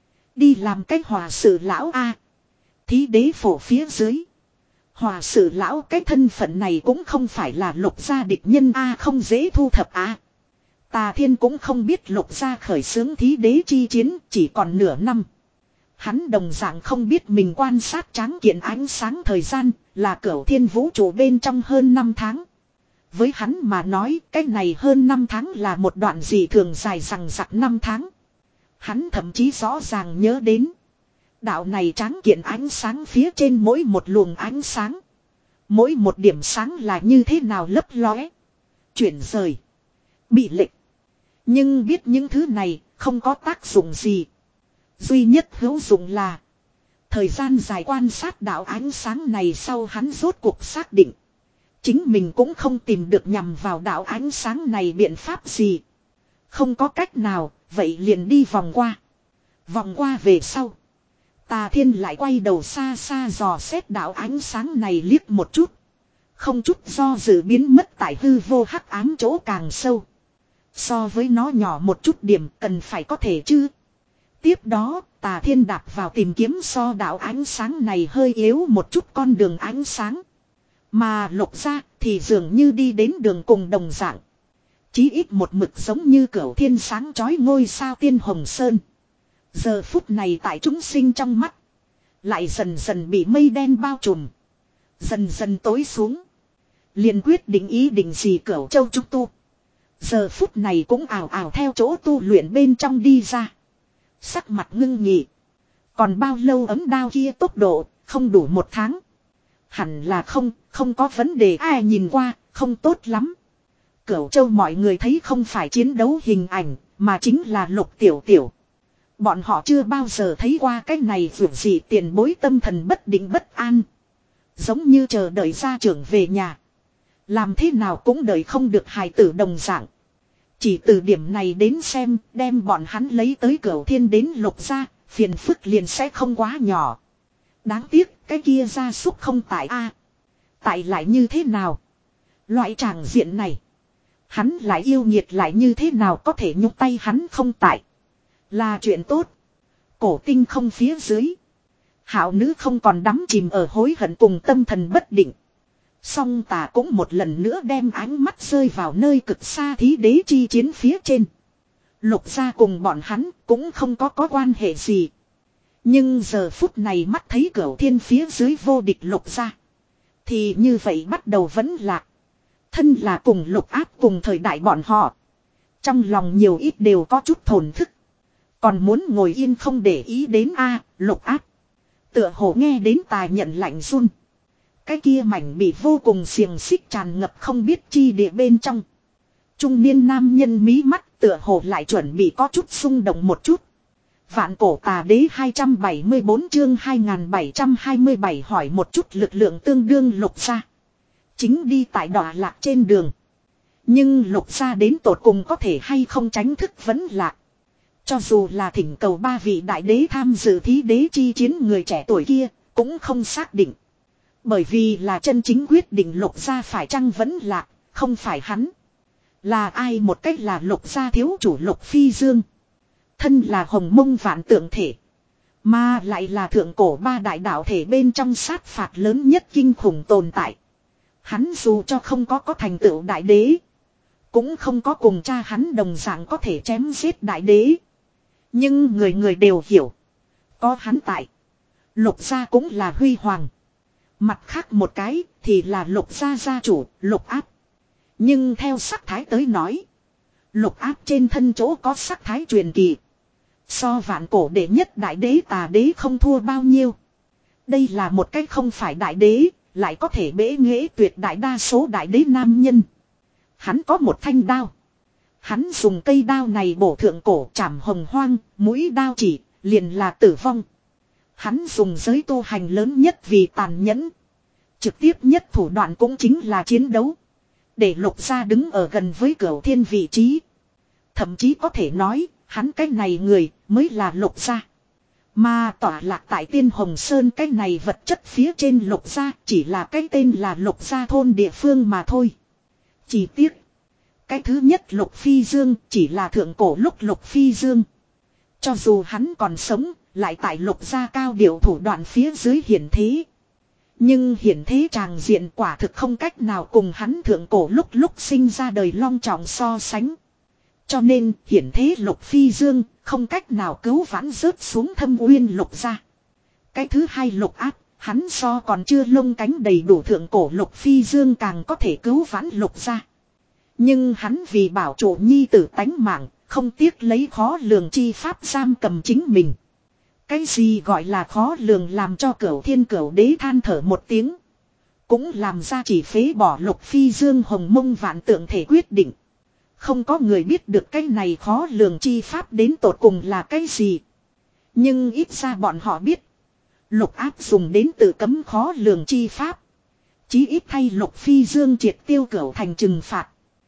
Speaker 1: Đi làm cái hòa sự lão A. Thí đế phổ phía dưới. Hòa sự lão cái thân phận này cũng không phải là Lục Gia địch nhân A không dễ thu thập A. Tà Thiên cũng không biết Lục Gia khởi xướng thí đế chi chiến chỉ còn nửa năm. Hắn đồng dạng không biết mình quan sát tráng kiện ánh sáng thời gian là cửu thiên vũ trụ bên trong hơn năm tháng. Với hắn mà nói cái này hơn năm tháng là một đoạn gì thường dài rằng rặc năm tháng. Hắn thậm chí rõ ràng nhớ đến. Đạo này tráng kiện ánh sáng phía trên mỗi một luồng ánh sáng. Mỗi một điểm sáng là như thế nào lấp lóe. Chuyển rời. Bị lệch. Nhưng biết những thứ này không có tác dụng gì. Duy nhất hữu dụng là. Thời gian dài quan sát đạo ánh sáng này sau hắn rốt cuộc xác định. Chính mình cũng không tìm được nhằm vào đạo ánh sáng này biện pháp gì. Không có cách nào, vậy liền đi vòng qua. Vòng qua về sau. Tà Thiên lại quay đầu xa xa dò xét đạo ánh sáng này liếc một chút. Không chút do dự biến mất tại hư vô hắc ám chỗ càng sâu. So với nó nhỏ một chút điểm cần phải có thể chứ. Tiếp đó, Tà Thiên đạp vào tìm kiếm so đạo ánh sáng này hơi yếu một chút con đường ánh sáng. Mà Lục Gia thì dường như đi đến đường cùng đồng dạng. Chí ít một mực giống như cửu thiên sáng chói ngôi sao tiên hồng sơn. Giờ phút này tại chúng sinh trong mắt. Lại dần dần bị mây đen bao trùm. Dần dần tối xuống. Liền quyết định ý định gì cửu châu trúc tu. Giờ phút này cũng ảo ảo theo chỗ tu luyện bên trong đi ra. Sắc mặt ngưng nghỉ. Còn bao lâu ấm đao kia tốc độ, không đủ một tháng. Hẳn là không, không có vấn đề ai nhìn qua, không tốt lắm. Cửu châu mọi người thấy không phải chiến đấu hình ảnh, mà chính là Lục Tiểu Tiểu. Bọn họ chưa bao giờ thấy qua cái này vượt gì tiền bối tâm thần bất định bất an. Giống như chờ đợi gia trưởng về nhà. Làm thế nào cũng đợi không được hài tử đồng dạng. Chỉ từ điểm này đến xem, đem bọn hắn lấy tới Cửu Thiên đến Lục gia, phiền phức liền sẽ không quá nhỏ. Đáng tiếc, cái kia gia súc không tại a. Tại lại như thế nào? Loại tràng diện này, hắn lại yêu nghiệt lại như thế nào có thể nhúc tay hắn không tại. Là chuyện tốt. Cổ tinh không phía dưới. Hảo nữ không còn đắm chìm ở hối hận cùng tâm thần bất định. Song tà cũng một lần nữa đem ánh mắt rơi vào nơi cực xa thí đế chi chiến phía trên. Lục gia cùng bọn hắn cũng không có có quan hệ gì. Nhưng giờ phút này mắt thấy Cửu Thiên phía dưới vô địch Lục gia. Thì như vậy bắt đầu vẫn lạc. Thân là cùng Lục Áp cùng thời đại bọn họ. Trong lòng nhiều ít đều có chút thổn thức. Còn muốn ngồi yên không để ý đến a Lục Áp. Tựa hồ nghe đến tài nhận lạnh run. Cái kia mảnh bị vô cùng xiềng xích tràn ngập không biết chi địa bên trong. Trung niên nam nhân mí mắt tựa hồ lại chuẩn bị có chút xung động một chút. Vạn cổ tà đế hai trăm bảy mươi bốn chương hai nghìn bảy trăm hai mươi bảy hỏi một chút lực lượng tương đương Lục gia. Chính đi tại đọa lạc trên đường. Nhưng Lục gia đến tột cùng có thể hay không tránh thức vẫn lạc. Cho dù là thỉnh cầu ba vị đại đế tham dự thí đế chi chiến người trẻ tuổi kia cũng không xác định. Bởi vì là chân chính quyết định Lục gia phải chăng vẫn lạc, không phải hắn. Là ai một cách là Lục gia thiếu chủ Lục Phi Dương. Thân là hồng mông vạn tượng thể. Mà lại là thượng cổ ba đại đạo thể bên trong sát phạt lớn nhất kinh khủng tồn tại. Hắn dù cho không có có thành tựu đại đế. Cũng không có cùng cha hắn đồng dạng có thể chém giết đại đế. Nhưng người người đều hiểu. Có hắn tại. Lục gia cũng là huy hoàng. Mặt khác một cái thì là Lục gia gia chủ Lục Áp. Nhưng theo sắc thái tới nói. Lục Áp trên thân chỗ có sắc thái truyền kỳ. So vạn cổ đệ nhất đại đế tà đế không thua bao nhiêu. Đây là một cách không phải đại đế. Lại có thể bế nghệ tuyệt đại đa số đại đế nam nhân. Hắn có một thanh đao. Hắn dùng cây đao này bổ thượng cổ chảm hồng hoang. Mũi đao chỉ liền là tử vong. Hắn dùng giới tu hành lớn nhất vì tàn nhẫn. Trực tiếp nhất thủ đoạn cũng chính là chiến đấu. Để Lục gia đứng ở gần với Cửu Thiên vị trí. Thậm chí có thể nói, hắn cái này người mới là Lục gia. Mà tỏa lạc tại Tiên Hồng Sơn cái này vật chất phía trên Lục gia chỉ là cái tên là Lục gia thôn địa phương mà thôi. Chỉ tiếc. Cái thứ nhất Lục Phi Dương chỉ là thượng cổ lúc Lục Phi Dương. Cho dù hắn còn sống, lại tại Lục gia cao điệu thủ đoạn phía dưới hiển thế. Nhưng hiển thế tràng diện quả thực không cách nào cùng hắn thượng cổ lúc lúc sinh ra đời long trọng so sánh. Cho nên hiển thế Lục Phi Dương không cách nào cứu vãn rớt xuống thâm uyên Lục gia. Cái thứ hai Lục Áp, hắn so còn chưa lông cánh đầy đủ thượng cổ Lục Phi Dương càng có thể cứu vãn Lục gia. Nhưng hắn vì bảo trụ nhi tử tánh mạng, không tiếc lấy khó lường chi pháp giam cầm chính mình. Cái gì gọi là khó lường làm cho Cửu Thiên Cửu Đế than thở một tiếng. Cũng làm ra chỉ phế bỏ Lục Phi Dương hồng mông vạn tượng thể quyết định. Không có người biết được cái này khó lường chi pháp đến tột cùng là cái gì. Nhưng ít ra bọn họ biết. Lục Áp dùng đến tự cấm khó lường chi pháp. Chí ít thay Lục Phi Dương triệt tiêu Cửu thành trừng phạt.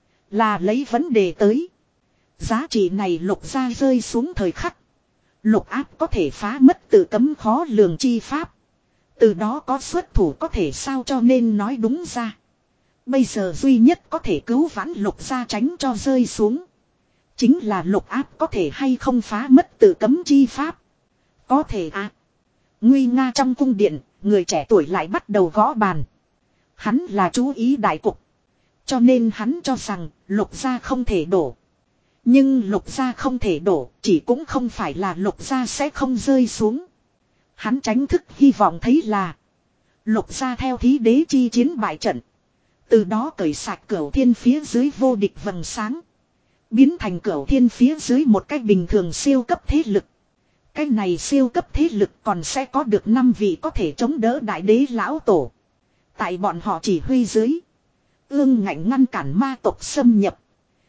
Speaker 1: Là lấy vấn đề tới. Giá trị này Lục gia rơi xuống thời khắc. Lục Áp có thể phá mất tự cấm khó lường chi pháp. Từ đó có xuất thủ có thể sao cho nên nói đúng ra. Bây giờ duy nhất có thể cứu vãn Lục gia tránh cho rơi xuống. Chính là Lục Áp có thể hay không phá mất tự cấm chi pháp. Có thể à. Nguy nga trong cung điện, người trẻ tuổi lại bắt đầu gõ bàn. Hắn là chú ý đại cục. Cho nên hắn cho rằng Lục gia không thể đổ. Nhưng Lục gia không thể đổ, chỉ cũng không phải là Lục gia sẽ không rơi xuống. Hắn tránh thức hy vọng thấy là Lục gia theo thí đế chi chiến bại trận. Từ đó cởi sạch Cửu Thiên phía dưới vô địch vầng sáng. Biến thành Cửu Thiên phía dưới một cách bình thường siêu cấp thế lực. Cái này siêu cấp thế lực còn sẽ có được năm vị có thể chống đỡ đại đế lão tổ. Tại bọn họ chỉ huy dưới. Ương ngạnh ngăn cản ma tộc xâm nhập.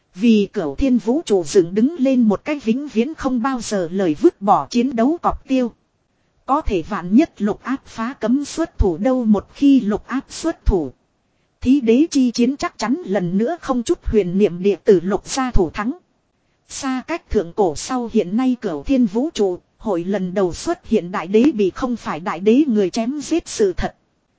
Speaker 1: Vì Cửu Thiên vũ trụ dựng đứng lên một cách vĩnh viễn không bao giờ lời vứt bỏ chiến đấu cọp tiêu. Có thể vạn nhất Lục Áp phá cấm xuất thủ đâu một khi Lục Áp xuất thủ. Thí đế chi chiến chắc chắn lần nữa không chút huyền niệm địa tử Lục gia thủ thắng. Xa cách thượng cổ sau hiện nay cửu thiên vũ trụ, hội lần đầu xuất hiện đại đế bị không phải đại đế người chém giết sự thật.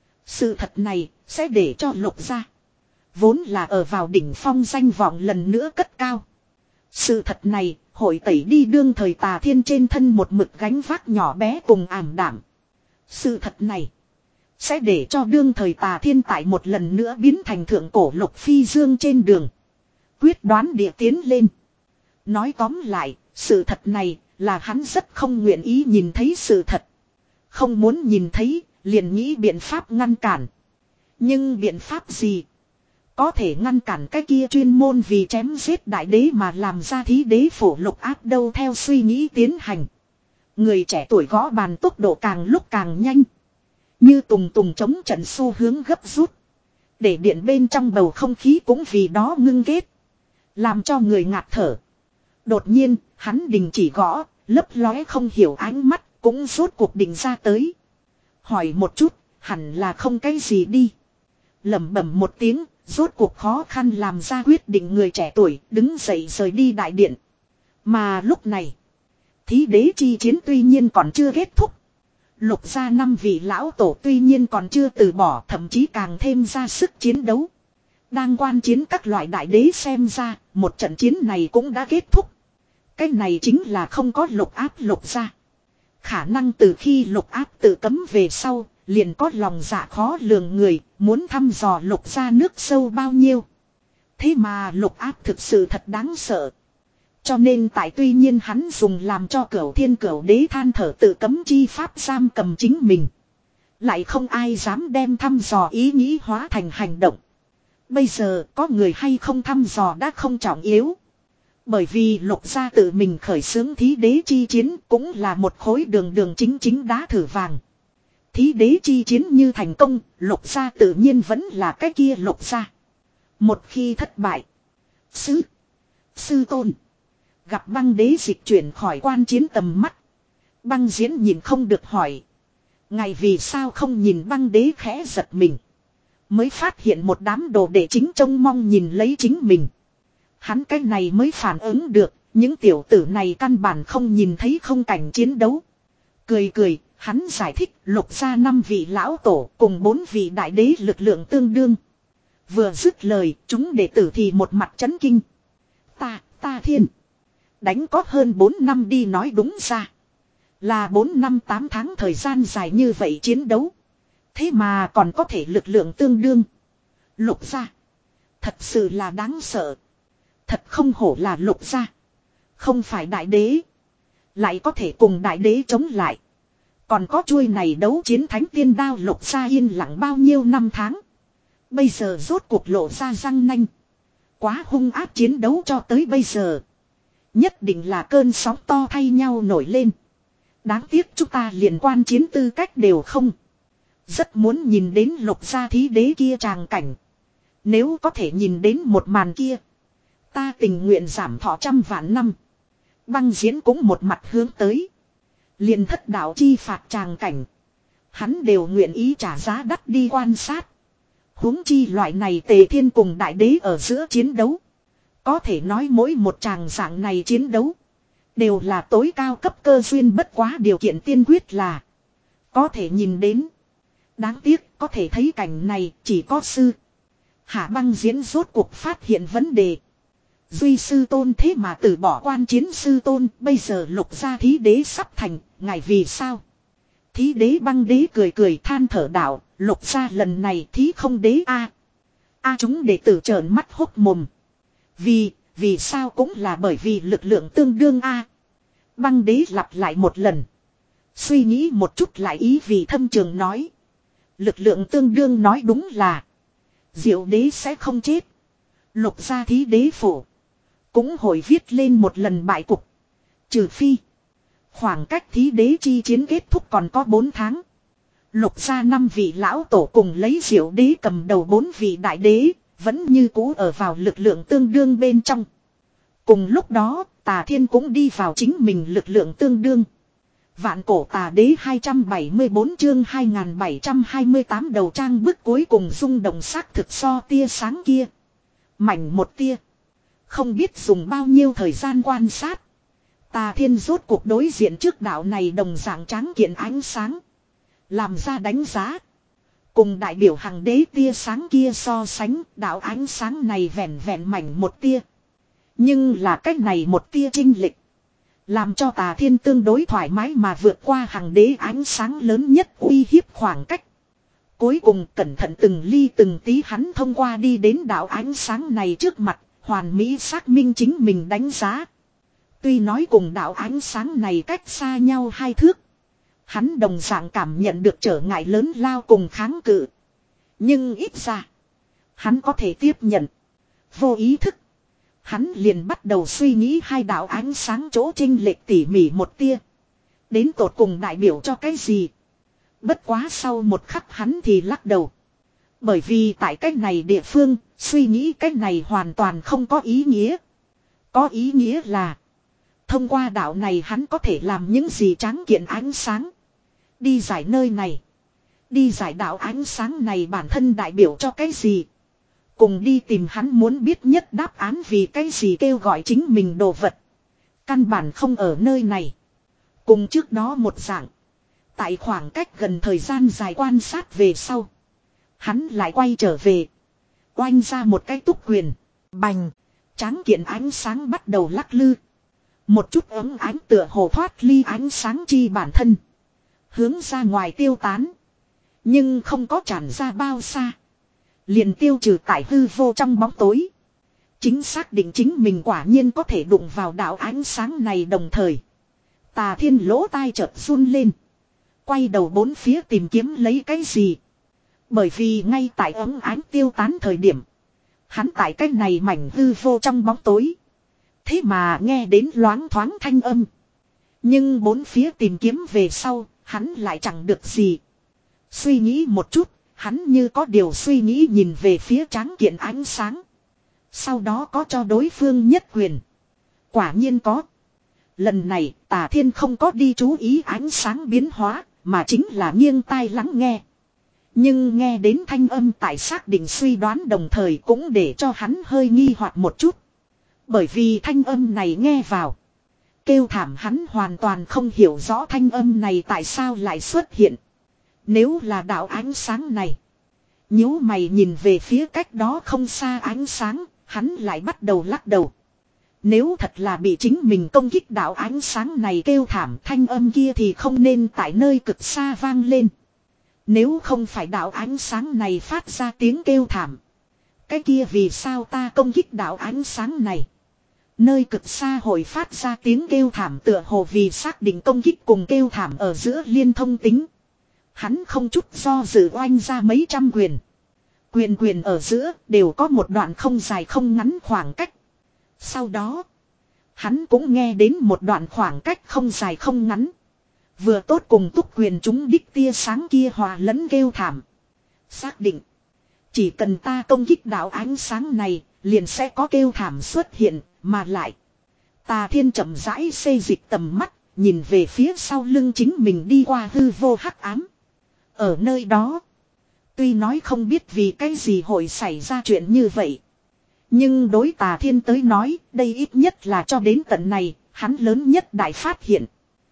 Speaker 1: Sự thật này sẽ để cho Lục gia vốn là ở vào đỉnh phong danh vọng lần nữa cất cao. Sự thật này hội tẩy đi đương thời Tà Thiên trên thân một mực gánh vác nhỏ bé cùng ảm đạm. Sự thật này sẽ để cho đương thời Tà Thiên tại một lần nữa biến thành thượng cổ Lục phi dương trên đường. Quyết đoán địa tiến lên. Nói tóm lại, sự thật này là hắn rất không nguyện ý nhìn thấy sự thật. Không muốn nhìn thấy, liền nghĩ biện pháp ngăn cản. Nhưng biện pháp gì có thể ngăn cản cái kia chuyên môn vì chém giết đại đế mà làm ra thí đế phổ Lục áp đâu theo suy nghĩ tiến hành. Người trẻ tuổi gõ bàn tốc độ càng lúc càng nhanh. Như tùng tùng chống trận xu hướng gấp rút. Để điện bên trong bầu không khí cũng vì đó ngưng ghét. Làm cho người ngạt thở. Đột nhiên, hắn đình chỉ gõ, lấp lóe không hiểu ánh mắt, cũng rốt cuộc định ra tới. Hỏi một chút, hẳn là không cái gì đi. Lẩm bẩm một tiếng, rốt cuộc khó khăn làm ra quyết định người trẻ tuổi, đứng dậy rời đi đại điện. Mà lúc này, thí đế chi chiến tuy nhiên còn chưa kết thúc. Lục gia năm vị lão tổ tuy nhiên còn chưa từ bỏ, thậm chí càng thêm ra sức chiến đấu. Đang quan chiến các loại đại đế xem ra, một trận chiến này cũng đã kết thúc. Cái này chính là không có Lục áp Lục gia. Khả năng từ khi Lục áp tự cấm về sau, liền có lòng dạ khó lường người, muốn thăm dò Lục gia nước sâu bao nhiêu. Thế mà Lục áp thực sự thật đáng sợ. Cho nên tại tuy nhiên hắn dùng làm cho cửu thiên cửu đế than thở tự cấm chi pháp giam cầm chính mình. Lại không ai dám đem thăm dò ý nghĩ hóa thành hành động. Bây giờ có người hay không thăm dò đã không trọng yếu. Bởi vì Lục gia tự mình khởi xướng thí đế chi chiến cũng là một khối đường đường chính chính đá thử vàng. Thí đế chi chiến như thành công, Lục gia tự nhiên vẫn là cái kia Lục gia. Một khi thất bại, Sư, sư tôn gặp Băng đế dịch chuyển khỏi quan chiến tầm mắt. Băng diễn nhìn không được hỏi. Ngày vì sao không nhìn Băng đế khẽ giật mình. Mới phát hiện một đám đồ đệ chính trông mong nhìn lấy chính mình. Hắn cái này mới phản ứng được, những tiểu tử này căn bản không nhìn thấy không cảnh chiến đấu. Cười cười, hắn giải thích Lục gia năm vị lão tổ cùng bốn vị đại đế lực lượng tương đương. Vừa dứt lời, chúng đệ tử thì một mặt chấn kinh. Ta, ta thiên. Đánh có hơn bốn năm đi nói đúng ra. Là bốn năm tám tháng thời gian dài như vậy chiến đấu. Thế mà còn có thể lực lượng tương đương. Lục gia. Thật sự là đáng sợ. Thật không hổ là Lục gia. Không phải đại đế. Lại có thể cùng đại đế chống lại. Còn có chuôi này đấu chiến thánh tiên đao Lục gia yên lặng bao nhiêu năm tháng. Bây giờ rốt cuộc lộ ra răng nanh. Quá hung ác chiến đấu cho tới bây giờ. Nhất định là cơn sóng to thay nhau nổi lên. Đáng tiếc chúng ta liền quan chiến tư cách đều không. Rất muốn nhìn đến Lục gia thí đế kia tràng cảnh. Nếu có thể nhìn đến một màn kia. Ta tình nguyện giảm thọ trăm vạn năm. Băng diễn cũng một mặt hướng tới. Liền thất đạo chi phạt tràng cảnh. Hắn đều nguyện ý trả giá đắt đi quan sát. Huống chi loại này Tề Thiên cùng đại đế ở giữa chiến đấu. Có thể nói mỗi một tràng dạng này chiến đấu. Đều là tối cao cấp cơ duyên, bất quá điều kiện tiên quyết là. Có thể nhìn đến. Đáng tiếc có thể thấy cảnh này chỉ có sư. Hạ Băng diễn rốt cuộc phát hiện vấn đề. Duy sư tôn thế mà từ bỏ quan chiến sư tôn. Bây giờ Lục gia thí đế sắp thành. Ngài vì sao? Thí đế Băng đế cười cười than thở đạo. Lục gia lần này thí không đế a a chúng đệ tử trợn mắt hốt mồm. Vì, vì sao cũng là bởi vì lực lượng tương đương a Băng đế lặp lại một lần. Suy nghĩ một chút lại ý vì thâm trường nói. Lực lượng tương đương nói đúng là. Diệu đế sẽ không chết. Lục gia thí đế phổ. Cũng hồi viết lên một lần bại cục. Trừ phi. Khoảng cách thí đế chi chiến kết thúc còn có bốn tháng. Lục gia năm vị lão tổ cùng lấy diệu đế cầm đầu bốn vị đại đế. Vẫn như cũ ở vào lực lượng tương đương bên trong. Cùng lúc đó, Tà Thiên cũng đi vào chính mình lực lượng tương đương. Vạn cổ tà đế hai trăm bảy mươi bốn chương hai nghìn bảy trăm hai mươi tám đầu trang bức cuối cùng rung động xác thực so tia sáng kia. Mảnh một tia. Không biết dùng bao nhiêu thời gian quan sát. Tà Thiên rốt cuộc đối diện trước đạo này đồng dạng tráng kiện ánh sáng. Làm ra đánh giá. Cùng đại biểu hàng đế tia sáng kia so sánh, đạo ánh sáng này vẹn vẹn mảnh một tia. Nhưng là cách này một tia chinh lịch. Làm cho Tà Thiên tương đối thoải mái mà vượt qua hàng đế ánh sáng lớn nhất uy hiếp khoảng cách. Cuối cùng cẩn thận từng ly từng tí hắn thông qua đi đến đạo ánh sáng này trước mặt, hoàn mỹ xác minh chính mình đánh giá. Tuy nói cùng đạo ánh sáng này cách xa nhau hai thước. Hắn đồng dạng cảm nhận được trở ngại lớn lao cùng kháng cự. Nhưng ít ra, hắn có thể tiếp nhận. Vô ý thức, hắn liền bắt đầu suy nghĩ hai đạo ánh sáng chỗ chênh lệch tỉ mỉ một tia. Đến tột cùng đại biểu cho cái gì? Bất quá sau một khắc hắn thì lắc đầu. Bởi vì tại cách này địa phương, suy nghĩ cách này hoàn toàn không có ý nghĩa. Có ý nghĩa là, thông qua đạo này hắn có thể làm những gì tráng kiện ánh sáng. Đi giải nơi này. Đi giải đạo ánh sáng này bản thân đại biểu cho cái gì. Cùng đi tìm hắn muốn biết nhất đáp án vì cái gì kêu gọi chính mình đồ vật. Căn bản không ở nơi này. Cùng trước đó một dạng. Tại khoảng cách gần thời gian dài quan sát về sau. Hắn lại quay trở về. Oanh ra một cái túc quyền. Bành. Tráng kiện ánh sáng bắt đầu lắc lư. Một chút ấm ánh tựa hồ thoát ly ánh sáng chi bản thân. Hướng ra ngoài tiêu tán. Nhưng không có tràn ra bao xa. Liền tiêu trừ tại hư vô trong bóng tối. Chính xác định chính mình quả nhiên có thể đụng vào đạo ánh sáng này đồng thời. Tà Thiên lỗ tai chợt run lên. Quay đầu bốn phía tìm kiếm lấy cái gì. Bởi vì ngay tại ấm ánh tiêu tán thời điểm. Hắn tại cái này mảnh hư vô trong bóng tối. Thế mà nghe đến loáng thoáng thanh âm. Nhưng bốn phía tìm kiếm về sau, hắn lại chẳng được gì. Suy nghĩ một chút, hắn như có điều suy nghĩ nhìn về phía tráng kiện ánh sáng. Sau đó có cho đối phương nhất quyền. Quả nhiên có. Lần này Tà Thiên không có đi chú ý ánh sáng biến hóa, mà chính là nghiêng tai lắng nghe. Nhưng nghe đến thanh âm tại xác định suy đoán đồng thời cũng để cho hắn hơi nghi hoặc một chút. Bởi vì thanh âm này nghe vào. Kêu thảm hắn hoàn toàn không hiểu rõ thanh âm này tại sao lại xuất hiện. Nếu là đạo ánh sáng này. Nhíu mày nhìn về phía cách đó không xa ánh sáng, hắn lại bắt đầu lắc đầu. Nếu thật là bị chính mình công kích đạo ánh sáng này kêu thảm thanh âm kia thì không nên tại nơi cực xa vang lên. Nếu không phải đạo ánh sáng này phát ra tiếng kêu thảm. Cái kia vì sao ta công kích đạo ánh sáng này. Nơi cực xa hội phát ra tiếng kêu thảm tựa hồ vì xác định công kích cùng kêu thảm ở giữa liên thông tính. Hắn không chút do dự oanh ra mấy trăm quyền. Quyền quyền ở giữa đều có một đoạn không dài không ngắn khoảng cách. Sau đó, hắn cũng nghe đến một đoạn khoảng cách không dài không ngắn. Vừa tốt cùng túc quyền chúng đích tia sáng kia hòa lẫn kêu thảm. Xác định, chỉ cần ta công kích đạo ánh sáng này, liền sẽ có kêu thảm xuất hiện, mà lại. Tà Thiên chậm rãi xê dịch tầm mắt, nhìn về phía sau lưng chính mình đi qua hư vô hắc ám. Ở nơi đó, tuy nói không biết vì cái gì hội xảy ra chuyện như vậy. Nhưng đối Tà Thiên tới nói, đây ít nhất là cho đến tận này, hắn lớn nhất đại phát hiện.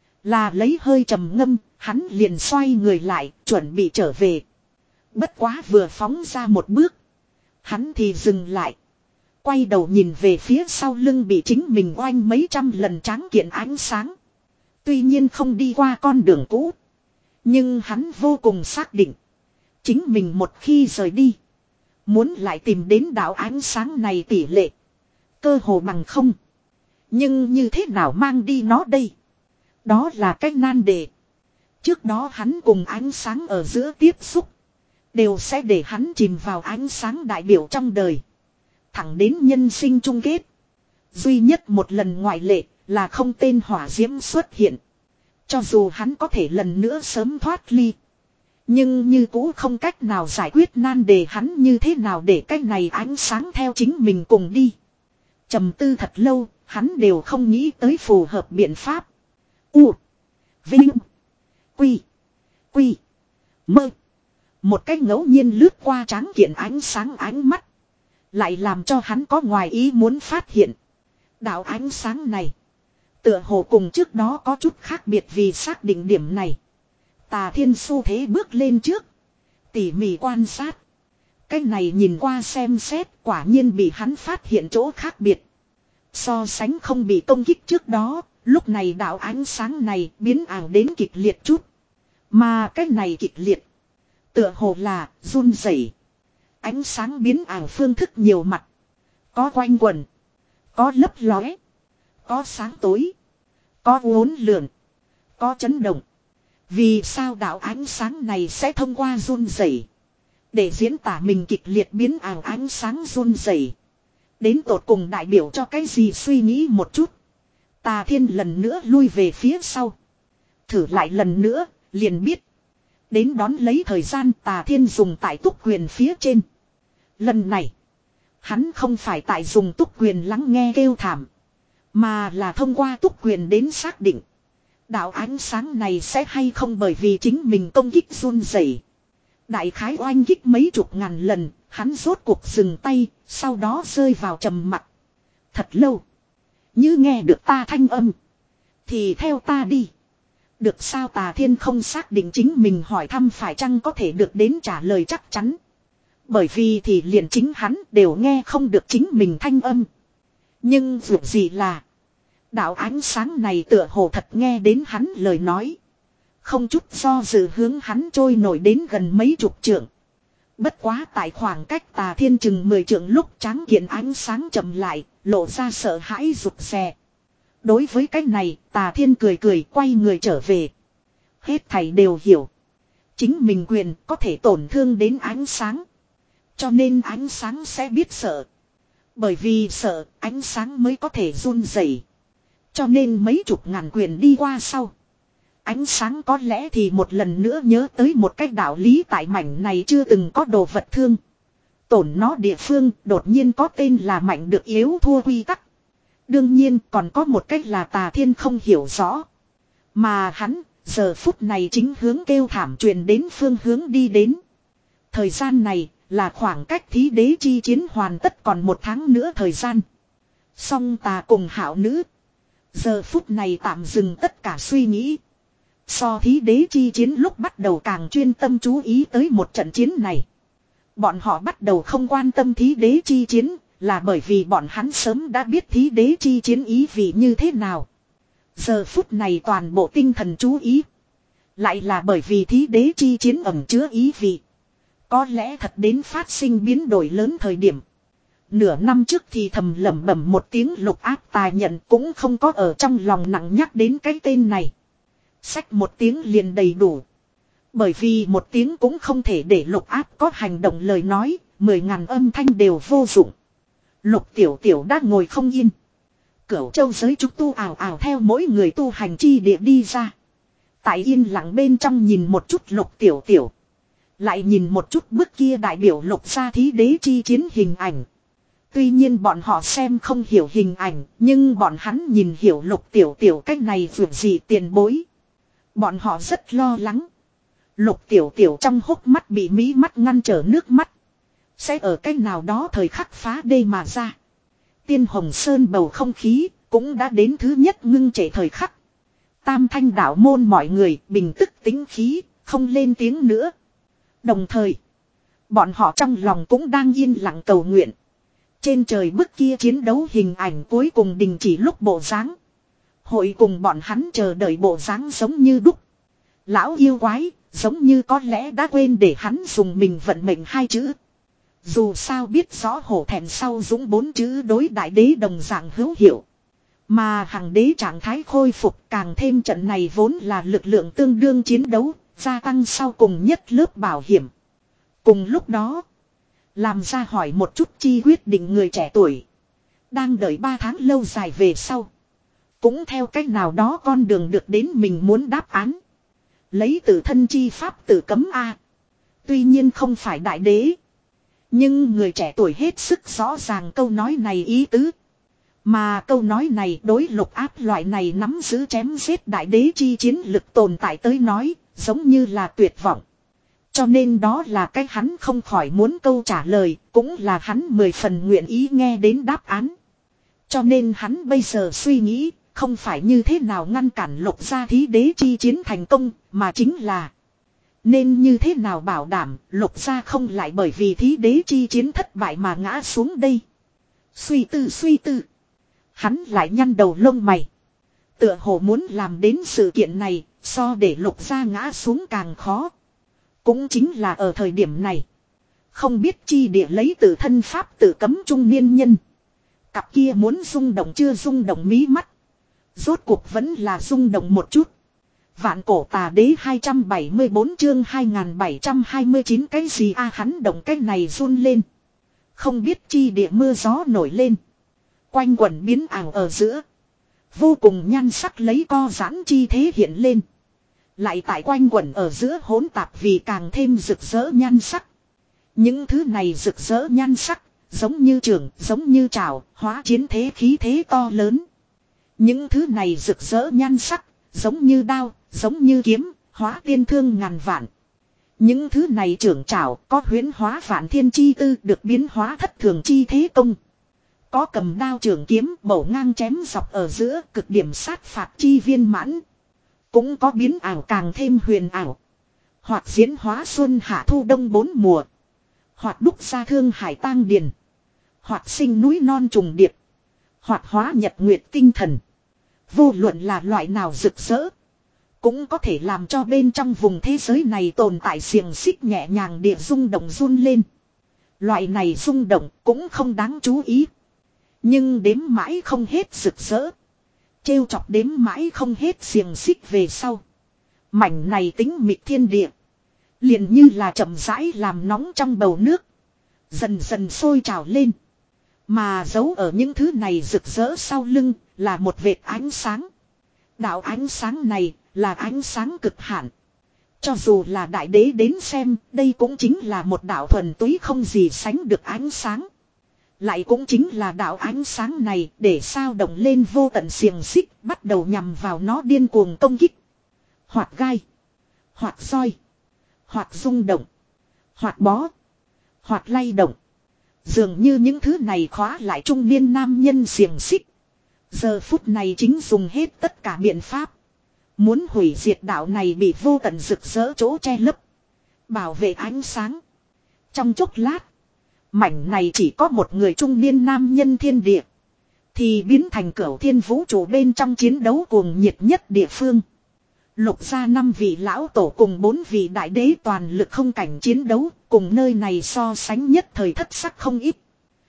Speaker 1: Là lấy hơi trầm ngâm, hắn liền xoay người lại, chuẩn bị trở về. Bất quá vừa phóng ra một bước. Hắn thì dừng lại. Quay đầu nhìn về phía sau lưng bị chính mình oanh mấy trăm lần tráng kiện ánh sáng. Tuy nhiên không đi qua con đường cũ. Nhưng hắn vô cùng xác định. Chính mình một khi rời đi. Muốn lại tìm đến đạo ánh sáng này tỷ lệ. Cơ hồ bằng không. Nhưng như thế nào mang đi nó đây? Đó là cách nan đề. Trước đó hắn cùng ánh sáng ở giữa tiếp xúc. Đều sẽ để hắn chìm vào ánh sáng đại biểu trong đời. Thẳng đến nhân sinh chung kết. Duy nhất một lần ngoại lệ là không tên hỏa diễm xuất hiện. Cho dù hắn có thể lần nữa sớm thoát ly. Nhưng như cũ không cách nào giải quyết nan đề hắn như thế nào để cách này ánh sáng theo chính mình cùng đi. Trầm tư thật lâu, hắn đều không nghĩ tới phù hợp biện pháp. U. Vinh. Quy. Quy. Mơ. Một cái ngẫu nhiên lướt qua tráng kiện ánh sáng ánh mắt. Lại làm cho hắn có ngoài ý muốn phát hiện. Đạo ánh sáng này. Tựa hồ cùng trước đó có chút khác biệt vì xác định điểm này. Tà Thiên xu thế bước lên trước. Tỉ mỉ quan sát. Cái này nhìn qua xem xét quả nhiên bị hắn phát hiện chỗ khác biệt. So sánh không bị công kích trước đó. Lúc này đạo ánh sáng này biến ảo đến kịch liệt chút. Mà cái này kịch liệt. Tựa hồ là run rẩy. Ánh sáng biến ảo phương thức nhiều mặt. Có quanh quẩn. Có lấp lóe. Có sáng tối. Có uốn lượn. Có chấn động. Vì sao đạo ánh sáng này sẽ thông qua run rẩy để diễn tả mình kịch liệt biến ảo ánh sáng run rẩy. Đến tột cùng đại biểu cho cái gì suy nghĩ một chút. Tà Thiên lần nữa lui về phía sau. Thử lại lần nữa, liền biết. Đến đón lấy thời gian Tà Thiên dùng tại túc quyền phía trên. Lần này, hắn không phải tại dùng túc quyền lắng nghe kêu thảm. Mà là thông qua túc quyền đến xác định. Đạo ánh sáng này sẽ hay không bởi vì chính mình công kích run rẩy. Đại khái oanh kích mấy chục ngàn lần, hắn rốt cuộc dừng tay, sau đó rơi vào trầm mặc. Thật lâu. Như nghe được ta thanh âm. Thì theo ta đi. Được sao Tà Thiên không xác định chính mình hỏi thăm phải chăng có thể được đến trả lời chắc chắn. Bởi vì thì liền chính hắn đều nghe không được chính mình thanh âm. Nhưng dù gì là. Đạo ánh sáng này tựa hồ thật nghe đến hắn lời nói. Không chút do dự hướng hắn trôi nổi đến gần mấy chục trượng. Bất quá tại khoảng cách Tà Thiên chừng mười trượng lúc tráng kiện ánh sáng chậm lại, lộ ra sợ hãi rụt rè. Đối với cái này, Tà Thiên cười cười quay người trở về. Hết thảy đều hiểu. Chính mình quyền có thể tổn thương đến ánh sáng. Cho nên ánh sáng sẽ biết sợ. Bởi vì sợ, ánh sáng mới có thể run rẩy. Cho nên mấy chục ngàn quyền đi qua sau. Ánh sáng có lẽ thì một lần nữa nhớ tới một cách đạo lý tại mảnh này chưa từng có đồ vật thương. Tổn nó địa phương đột nhiên có tên là mạnh được yếu thua quy tắc. Đương nhiên còn có một cách là Tà Thiên không hiểu rõ. Mà hắn giờ phút này chính hướng kêu thảm truyền đến phương hướng đi đến. Thời gian này là khoảng cách thí đế chi chiến hoàn tất còn một tháng nữa thời gian. Song Tà cùng Hạo Nữ. Giờ phút này tạm dừng tất cả suy nghĩ. So thí đế chi chiến lúc bắt đầu càng chuyên tâm chú ý tới một trận chiến này. Bọn họ bắt đầu không quan tâm thí đế chi chiến là bởi vì bọn hắn sớm đã biết thí đế chi chiến ý vị như thế nào. Giờ phút này toàn bộ tinh thần chú ý. Lại là bởi vì thí đế chi chiến ẩn chứa ý vị. Có lẽ thật đến phát sinh biến đổi lớn thời điểm. Nửa năm trước thì thầm lẩm bẩm một tiếng Lục Áp tài nhận cũng không có ở trong lòng nặng nhắc đến cái tên này. Xách một tiếng liền đầy đủ. Bởi vì một tiếng cũng không thể để Lục Áp có hành động lời nói, mười ngàn âm thanh đều vô dụng. Lục Tiểu Tiểu đã ngồi không yên. Cửu châu giới trúc tu ảo ảo theo mỗi người tu hành chi địa đi ra. Tại yên lặng bên trong nhìn một chút Lục Tiểu Tiểu. Lại nhìn một chút bức kia đại biểu Lục gia thí đế chi chiến hình ảnh. Tuy nhiên bọn họ xem không hiểu hình ảnh, nhưng bọn hắn nhìn hiểu Lục Tiểu Tiểu cách này vượt gì tiền bối. Bọn họ rất lo lắng. Lục Tiểu Tiểu trong hốc mắt bị mí mắt ngăn trở nước mắt. Sẽ ở cách nào đó thời khắc phá đê mà ra. Tiên Hồng Sơn bầu không khí cũng đã đến thứ nhất ngưng trệ thời khắc. Tam thanh đạo môn mọi người bình tức tính khí, không lên tiếng nữa. Đồng thời, bọn họ trong lòng cũng đang yên lặng cầu nguyện. Trên trời bức kia chiến đấu hình ảnh cuối cùng đình chỉ lúc bộ dáng. Hội cùng bọn hắn chờ đợi bộ dáng giống như đúc. Lão yêu quái, giống như có lẽ đã quên để hắn dùng mình vận mệnh hai chữ. Dù sao biết rõ hổ thẹn sau dũng bốn chữ đối đại đế đồng dạng hữu hiệu. Mà hằng đế trạng thái khôi phục càng thêm trận này vốn là lực lượng tương đương chiến đấu, gia tăng sau cùng nhất lớp bảo hiểm. Cùng lúc đó, làm ra hỏi một chút chi quyết định người trẻ tuổi. Đang đợi ba tháng lâu dài về sau. Cũng theo cách nào đó con đường được đến mình muốn đáp án. Lấy tự thân chi pháp tự cấm A. Tuy nhiên không phải đại đế. Nhưng người trẻ tuổi hết sức rõ ràng câu nói này ý tứ. Mà câu nói này đối Lục Áp loại này nắm giữ chém giết đại đế chi chiến lực tồn tại tới nói, giống như là tuyệt vọng. Cho nên đó là cái hắn không khỏi muốn câu trả lời, cũng là hắn mười phần nguyện ý nghe đến đáp án. Cho nên hắn bây giờ suy nghĩ, không phải như thế nào ngăn cản Lục gia thí đế chi chiến thành công, mà chính là nên như thế nào bảo đảm Lục gia không lại bởi vì thí đế chi chiến thất bại mà ngã xuống đây. Suy tư suy tư. Hắn lại nhăn đầu lông mày. Tựa hồ muốn làm đến sự kiện này, so để Lục gia ngã xuống càng khó. Cũng chính là ở thời điểm này. Không biết chi địa lấy từ thân pháp tự cấm trung niên nhân. Cặp kia muốn rung động chưa rung động mí mắt. Rốt cuộc vẫn là rung động một chút. Vạn cổ tà đế hai trăm bảy mươi bốn chương hai nghìn bảy trăm hai mươi chín cái gì a hắn động cái này run lên. Không biết chi địa mưa gió nổi lên. Quanh quẩn biến ảo ở giữa. Vô cùng nhan sắc lấy co giãn chi thế hiện lên. Lại tại quanh quẩn ở giữa hỗn tạp vì càng thêm rực rỡ nhan sắc. Những thứ này rực rỡ nhan sắc, giống như trường, giống như trào, hóa chiến thế khí thế to lớn. Những thứ này rực rỡ nhan sắc, giống như đao, giống như kiếm, hóa tiên thương ngàn vạn. Những thứ này trưởng trảo có huyễn hóa vạn thiên chi tư được biến hóa thất thường chi thế công. Có cầm đao trường kiếm bổ ngang chém dọc ở giữa cực điểm sát phạt chi viên mãn. Cũng có biến ảo càng thêm huyền ảo. Hoặc diễn hóa xuân hạ thu đông bốn mùa. Hoặc đúc ra thương hải tang điền. Hoặc sinh núi non trùng điệp. Hoặc hóa nhật nguyệt tinh thần. Vô luận là loại nào rực rỡ. Cũng có thể làm cho bên trong vùng thế giới này tồn tại xiềng xích nhẹ nhàng địa rung động run lên. Loại này rung động cũng không đáng chú ý. Nhưng đếm mãi không hết rực rỡ. Trêu chọc đếm mãi không hết xiềng xích về sau. Mảnh này tính mịt thiên địa. Liền như là chậm rãi làm nóng trong bầu nước. Dần dần sôi trào lên. Mà giấu ở những thứ này rực rỡ sau lưng là một vệt ánh sáng. Đạo ánh sáng này là ánh sáng cực hạn. Cho dù là đại đế đến xem, đây cũng chính là một đạo thuần túy không gì sánh được ánh sáng. Lại cũng chính là đạo ánh sáng này để sao động lên vô tận xiềng xích bắt đầu nhằm vào nó điên cuồng công kích. Hoặc gai, hoặc roi, hoặc rung động, hoặc bó, hoặc lay động. Dường như những thứ này khóa lại trung niên nam nhân xiềng xích. Giờ phút này chính dùng hết tất cả biện pháp. Muốn hủy diệt đạo này bị vô tận rực rỡ chỗ che lấp. Bảo vệ ánh sáng. Trong chốc lát. Mảnh này chỉ có một người trung niên nam nhân thiên địa. Thì biến thành cửu thiên vũ trụ bên trong chiến đấu cuồng nhiệt nhất địa phương. Lục gia năm vị lão tổ cùng bốn vị đại đế toàn lực không cảnh chiến đấu. Cùng nơi này so sánh nhất thời thất sắc không ít.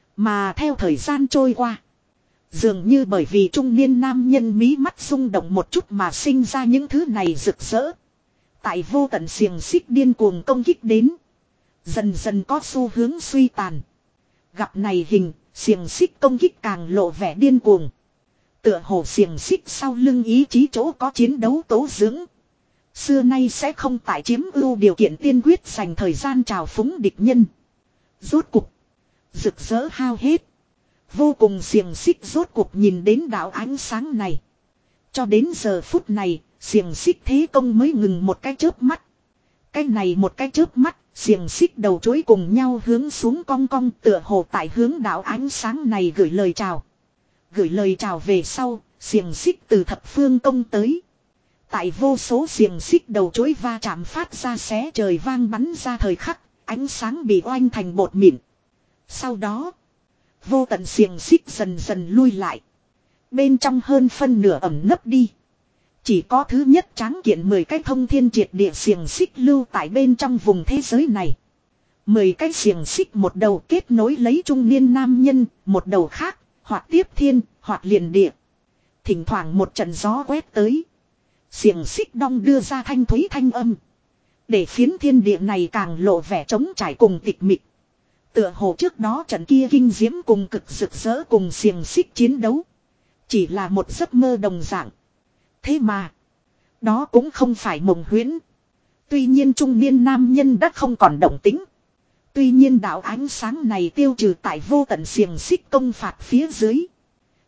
Speaker 1: Mà theo thời gian trôi qua. Dường như bởi vì trung niên nam nhân mí mắt rung động một chút mà sinh ra những thứ này rực rỡ. Tại vô tận xiềng xích điên cuồng công kích đến. Dần dần có xu hướng suy tàn. Gặp này hình, xiềng xích công kích càng lộ vẻ điên cuồng. Tựa hồ xiềng xích sau lưng ý chí chỗ có chiến đấu tố dưỡng. Xưa nay sẽ không tại chiếm ưu điều kiện tiên quyết dành thời gian trào phúng địch nhân. Rốt cục. Rực rỡ hao hết. Vô cùng xiềng xích rốt cuộc nhìn đến đạo ánh sáng này. Cho đến giờ phút này, xiềng xích thế công mới ngừng một cái chớp mắt. Cái này một cái chớp mắt, xiềng xích đầu chối cùng nhau hướng xuống cong cong tựa hồ tại hướng đạo ánh sáng này gửi lời chào. Gửi lời chào về sau, xiềng xích từ thập phương công tới. Tại vô số xiềng xích đầu chối va chạm phát ra xé trời vang bắn ra thời khắc, ánh sáng bị oanh thành bột mịn. Sau đó, vô tận xiềng xích dần dần lui lại. Bên trong hơn phân nửa ẩm nấp đi. Chỉ có thứ nhất tráng kiện mười cái thông thiên triệt địa xiềng xích lưu tại bên trong vùng thế giới này. Mười cái xiềng xích một đầu kết nối lấy trung niên nam nhân, một đầu khác, hoặc tiếp thiên, hoặc liền địa. Thỉnh thoảng một trận gió quét tới. Xiềng xích đong đưa ra thanh thúy thanh âm. Để phiến thiên địa này càng lộ vẻ trống trải cùng tịch mịch. Tựa hồ trước đó trận kia kinh diễm cùng cực rực rỡ cùng xiềng xích chiến đấu. Chỉ là một giấc mơ đồng dạng. Thế mà. Đó cũng không phải mộng huyễn. Tuy nhiên trung niên nam nhân đã không còn động tính. Tuy nhiên đạo ánh sáng này tiêu trừ tại vô tận xiềng xích công phạt phía dưới.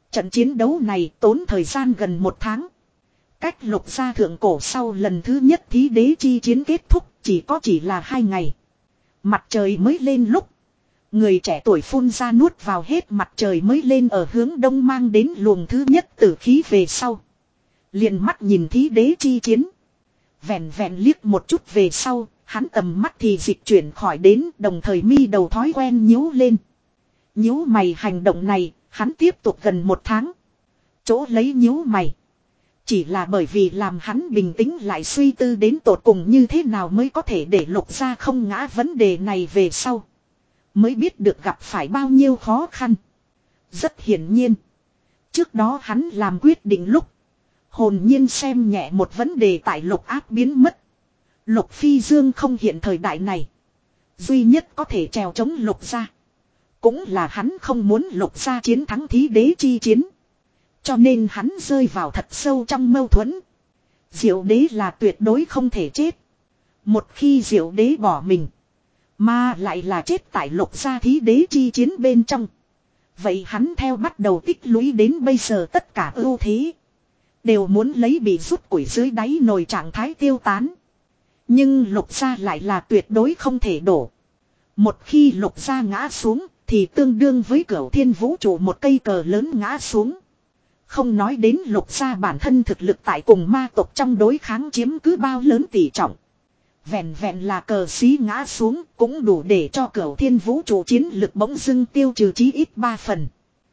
Speaker 1: Trận chiến đấu này tốn thời gian gần một tháng. Cách Lục gia thượng cổ sau lần thứ nhất thí đế chi chiến kết thúc chỉ có chỉ là hai ngày. Mặt trời mới lên lúc. Người trẻ tuổi phun ra nuốt vào hết mặt trời mới lên ở hướng đông mang đến luồng thứ nhất tử khí về sau. Liền mắt nhìn thí đế chi chiến. Vẹn vẹn liếc một chút về sau, hắn tầm mắt thì dịch chuyển khỏi đến đồng thời mi đầu thói quen nhíu lên. Nhíu mày hành động này, hắn tiếp tục gần một tháng. Chỗ lấy nhíu mày. Chỉ là bởi vì làm hắn bình tĩnh lại suy tư đến tột cùng như thế nào mới có thể để Lục gia không ngã vấn đề này về sau. Mới biết được gặp phải bao nhiêu khó khăn. Rất hiển nhiên. Trước đó hắn làm quyết định lúc. Hồn nhiên xem nhẹ một vấn đề tại Lục áp biến mất. Lục Phi Dương không hiện thời đại này. Duy nhất có thể trèo chống Lục gia. Cũng là hắn không muốn Lục gia chiến thắng thí đế chi chiến. Cho nên hắn rơi vào thật sâu trong mâu thuẫn. Diệu đế là tuyệt đối không thể chết. Một khi diệu đế bỏ mình. Mà lại là chết tại Lục gia thí đế chi chiến bên trong. Vậy hắn theo bắt đầu tích lũy đến bây giờ tất cả ưu thế. Đều muốn lấy bị rút củi dưới đáy nồi trạng thái tiêu tán. Nhưng Lục gia lại là tuyệt đối không thể đổ. Một khi Lục gia ngã xuống thì tương đương với Cửu Thiên Vũ Trụ một cây cờ lớn ngã xuống. Không nói đến Lục gia bản thân thực lực tại cùng ma tộc trong đối kháng chiếm cứ bao lớn tỷ trọng. Vẹn vẹn là cờ xí ngã xuống cũng đủ để cho Cửu Thiên Vũ Trụ chiến lực bỗng dưng tiêu trừ chí ít ba phần.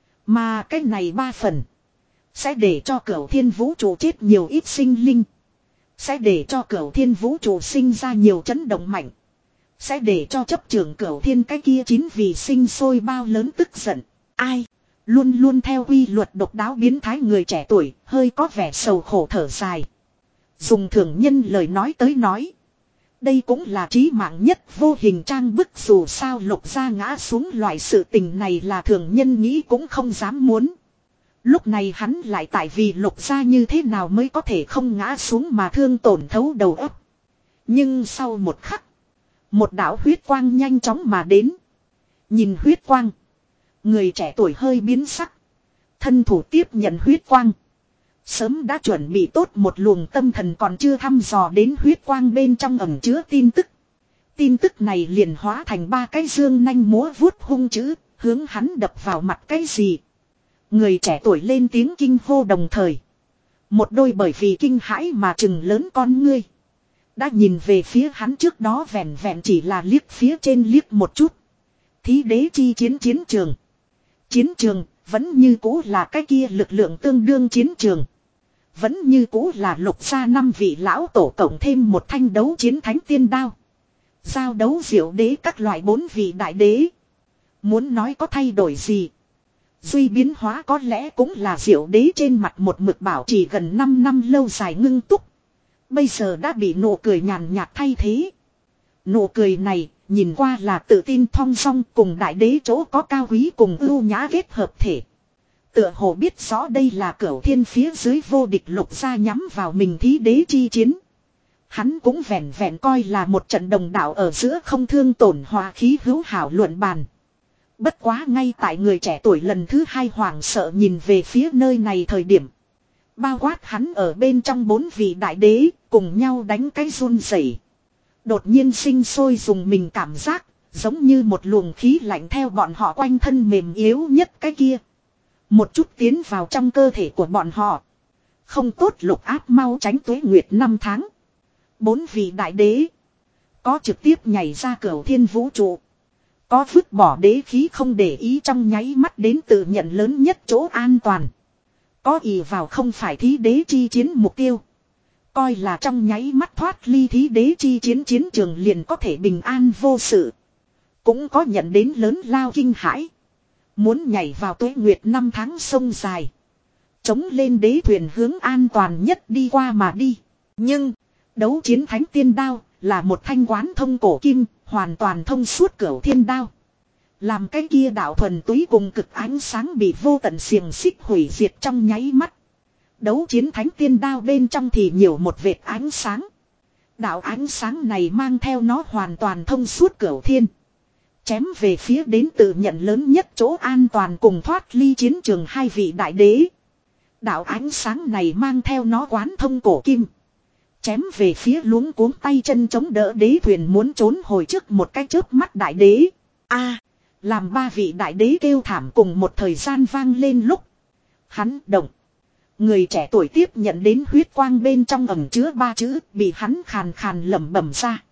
Speaker 1: Mà cái này ba phần sẽ để cho Cửu Thiên Vũ Trụ chết nhiều ít sinh linh. Sẽ để cho Cửu Thiên Vũ Trụ sinh ra nhiều chấn động mạnh. Sẽ để cho chấp trưởng Cửu Thiên cái kia chín vì sinh sôi bao lớn tức giận. Ai? Luôn luôn theo quy luật độc đáo biến thái người trẻ tuổi, hơi có vẻ sầu khổ thở dài. Dùng thường nhân lời nói tới nói. Đây cũng là trí mạng nhất vô hình trang bức, dù sao Lục gia ngã xuống loại sự tình này là thường nhân nghĩ cũng không dám muốn. Lúc này hắn lại tại vì Lục gia như thế nào mới có thể không ngã xuống mà thương tổn thấu đầu óc. Nhưng sau một khắc, một đạo huyết quang nhanh chóng mà đến. Nhìn huyết quang, người trẻ tuổi hơi biến sắc. Thân thủ tiếp nhận huyết quang. Sớm đã chuẩn bị tốt một luồng tâm thần còn chưa thăm dò đến huyết quang bên trong ẩn chứa tin tức. Tin tức này liền hóa thành ba cái dương nanh múa vuốt hung chữ, hướng hắn đập vào mặt cái gì. Người trẻ tuổi lên tiếng kinh hô đồng thời. Một đôi bởi vì kinh hãi mà trừng lớn con ngươi. Đã nhìn về phía hắn trước đó vẹn vẹn chỉ là liếc phía trên liếc một chút. Thí đế chi chiến chiến trường. Chiến trường vẫn như cũ là cái kia lực lượng tương đương chiến trường. Vẫn như cũ là Lục gia năm vị lão tổ cộng thêm một thanh đấu chiến thánh tiên đao. Giao đấu diệu đế các loại bốn vị đại đế. Muốn nói có thay đổi gì? Duy biến hóa có lẽ cũng là diệu đế trên mặt một mực bảo trì gần năm năm lâu dài ngưng túc. Bây giờ đã bị nụ cười nhàn nhạt thay thế. Nụ cười này nhìn qua là tự tin thong dong cùng đại đế chỗ có cao quý cùng ưu nhã kết hợp thể. Tựa hồ biết rõ đây là Cửu Thiên phía dưới vô địch Lục gia nhắm vào mình thí đế chi chiến. Hắn cũng vẹn vẹn coi là một trận đồng đạo ở giữa không thương tổn hòa khí hữu hảo luận bàn. Bất quá ngay tại người trẻ tuổi lần thứ hai hoảng sợ nhìn về phía nơi này thời điểm. Bao quát hắn ở bên trong bốn vị đại đế cùng nhau đánh cái run rẩy. Đột nhiên sinh sôi dùng mình cảm giác giống như một luồng khí lạnh theo bọn họ quanh thân mềm yếu nhất cái kia. Một chút tiến vào trong cơ thể của bọn họ. Không tốt, Lục áp mau tránh tuế nguyệt năm tháng. Bốn vị đại đế. Có trực tiếp nhảy ra Cửu Thiên Vũ Trụ. Có vứt bỏ đế khí không để ý trong nháy mắt đến tự nhận lớn nhất chỗ an toàn. Có ỷ vào không phải thí đế chi chiến mục tiêu. Coi là trong nháy mắt thoát ly thí đế chi chiến chiến trường liền có thể bình an vô sự. Cũng có nhận đến lớn lao kinh hãi. Muốn nhảy vào tuế nguyệt năm tháng sông dài. Chống lên đế thuyền hướng an toàn nhất đi qua mà đi. Nhưng, đấu chiến thánh tiên đao là một thanh quán thông cổ kim, hoàn toàn thông suốt Cửu Thiên đao. Làm cái kia đạo thuần túy cùng cực ánh sáng bị vô tận xiềng xích hủy diệt trong nháy mắt. Đấu chiến thánh tiên đao bên trong thì nhiều một vệt ánh sáng. Đạo ánh sáng này mang theo nó hoàn toàn thông suốt Cửu Thiên. Chém về phía đến tự nhận lớn nhất chỗ an toàn cùng thoát ly chiến trường hai vị đại đế. Đạo ánh sáng này mang theo nó quán thông cổ kim. Chém về phía luống cuống tay chân chống đỡ đế thuyền muốn trốn hồi trước một cái chớp mắt đại đế. A, làm ba vị đại đế kêu thảm cùng một thời gian vang lên lúc. Hắn động. Người trẻ tuổi tiếp nhận đến huyết quang bên trong ẩn chứa ba chữ bị hắn khàn khàn lẩm bẩm ra.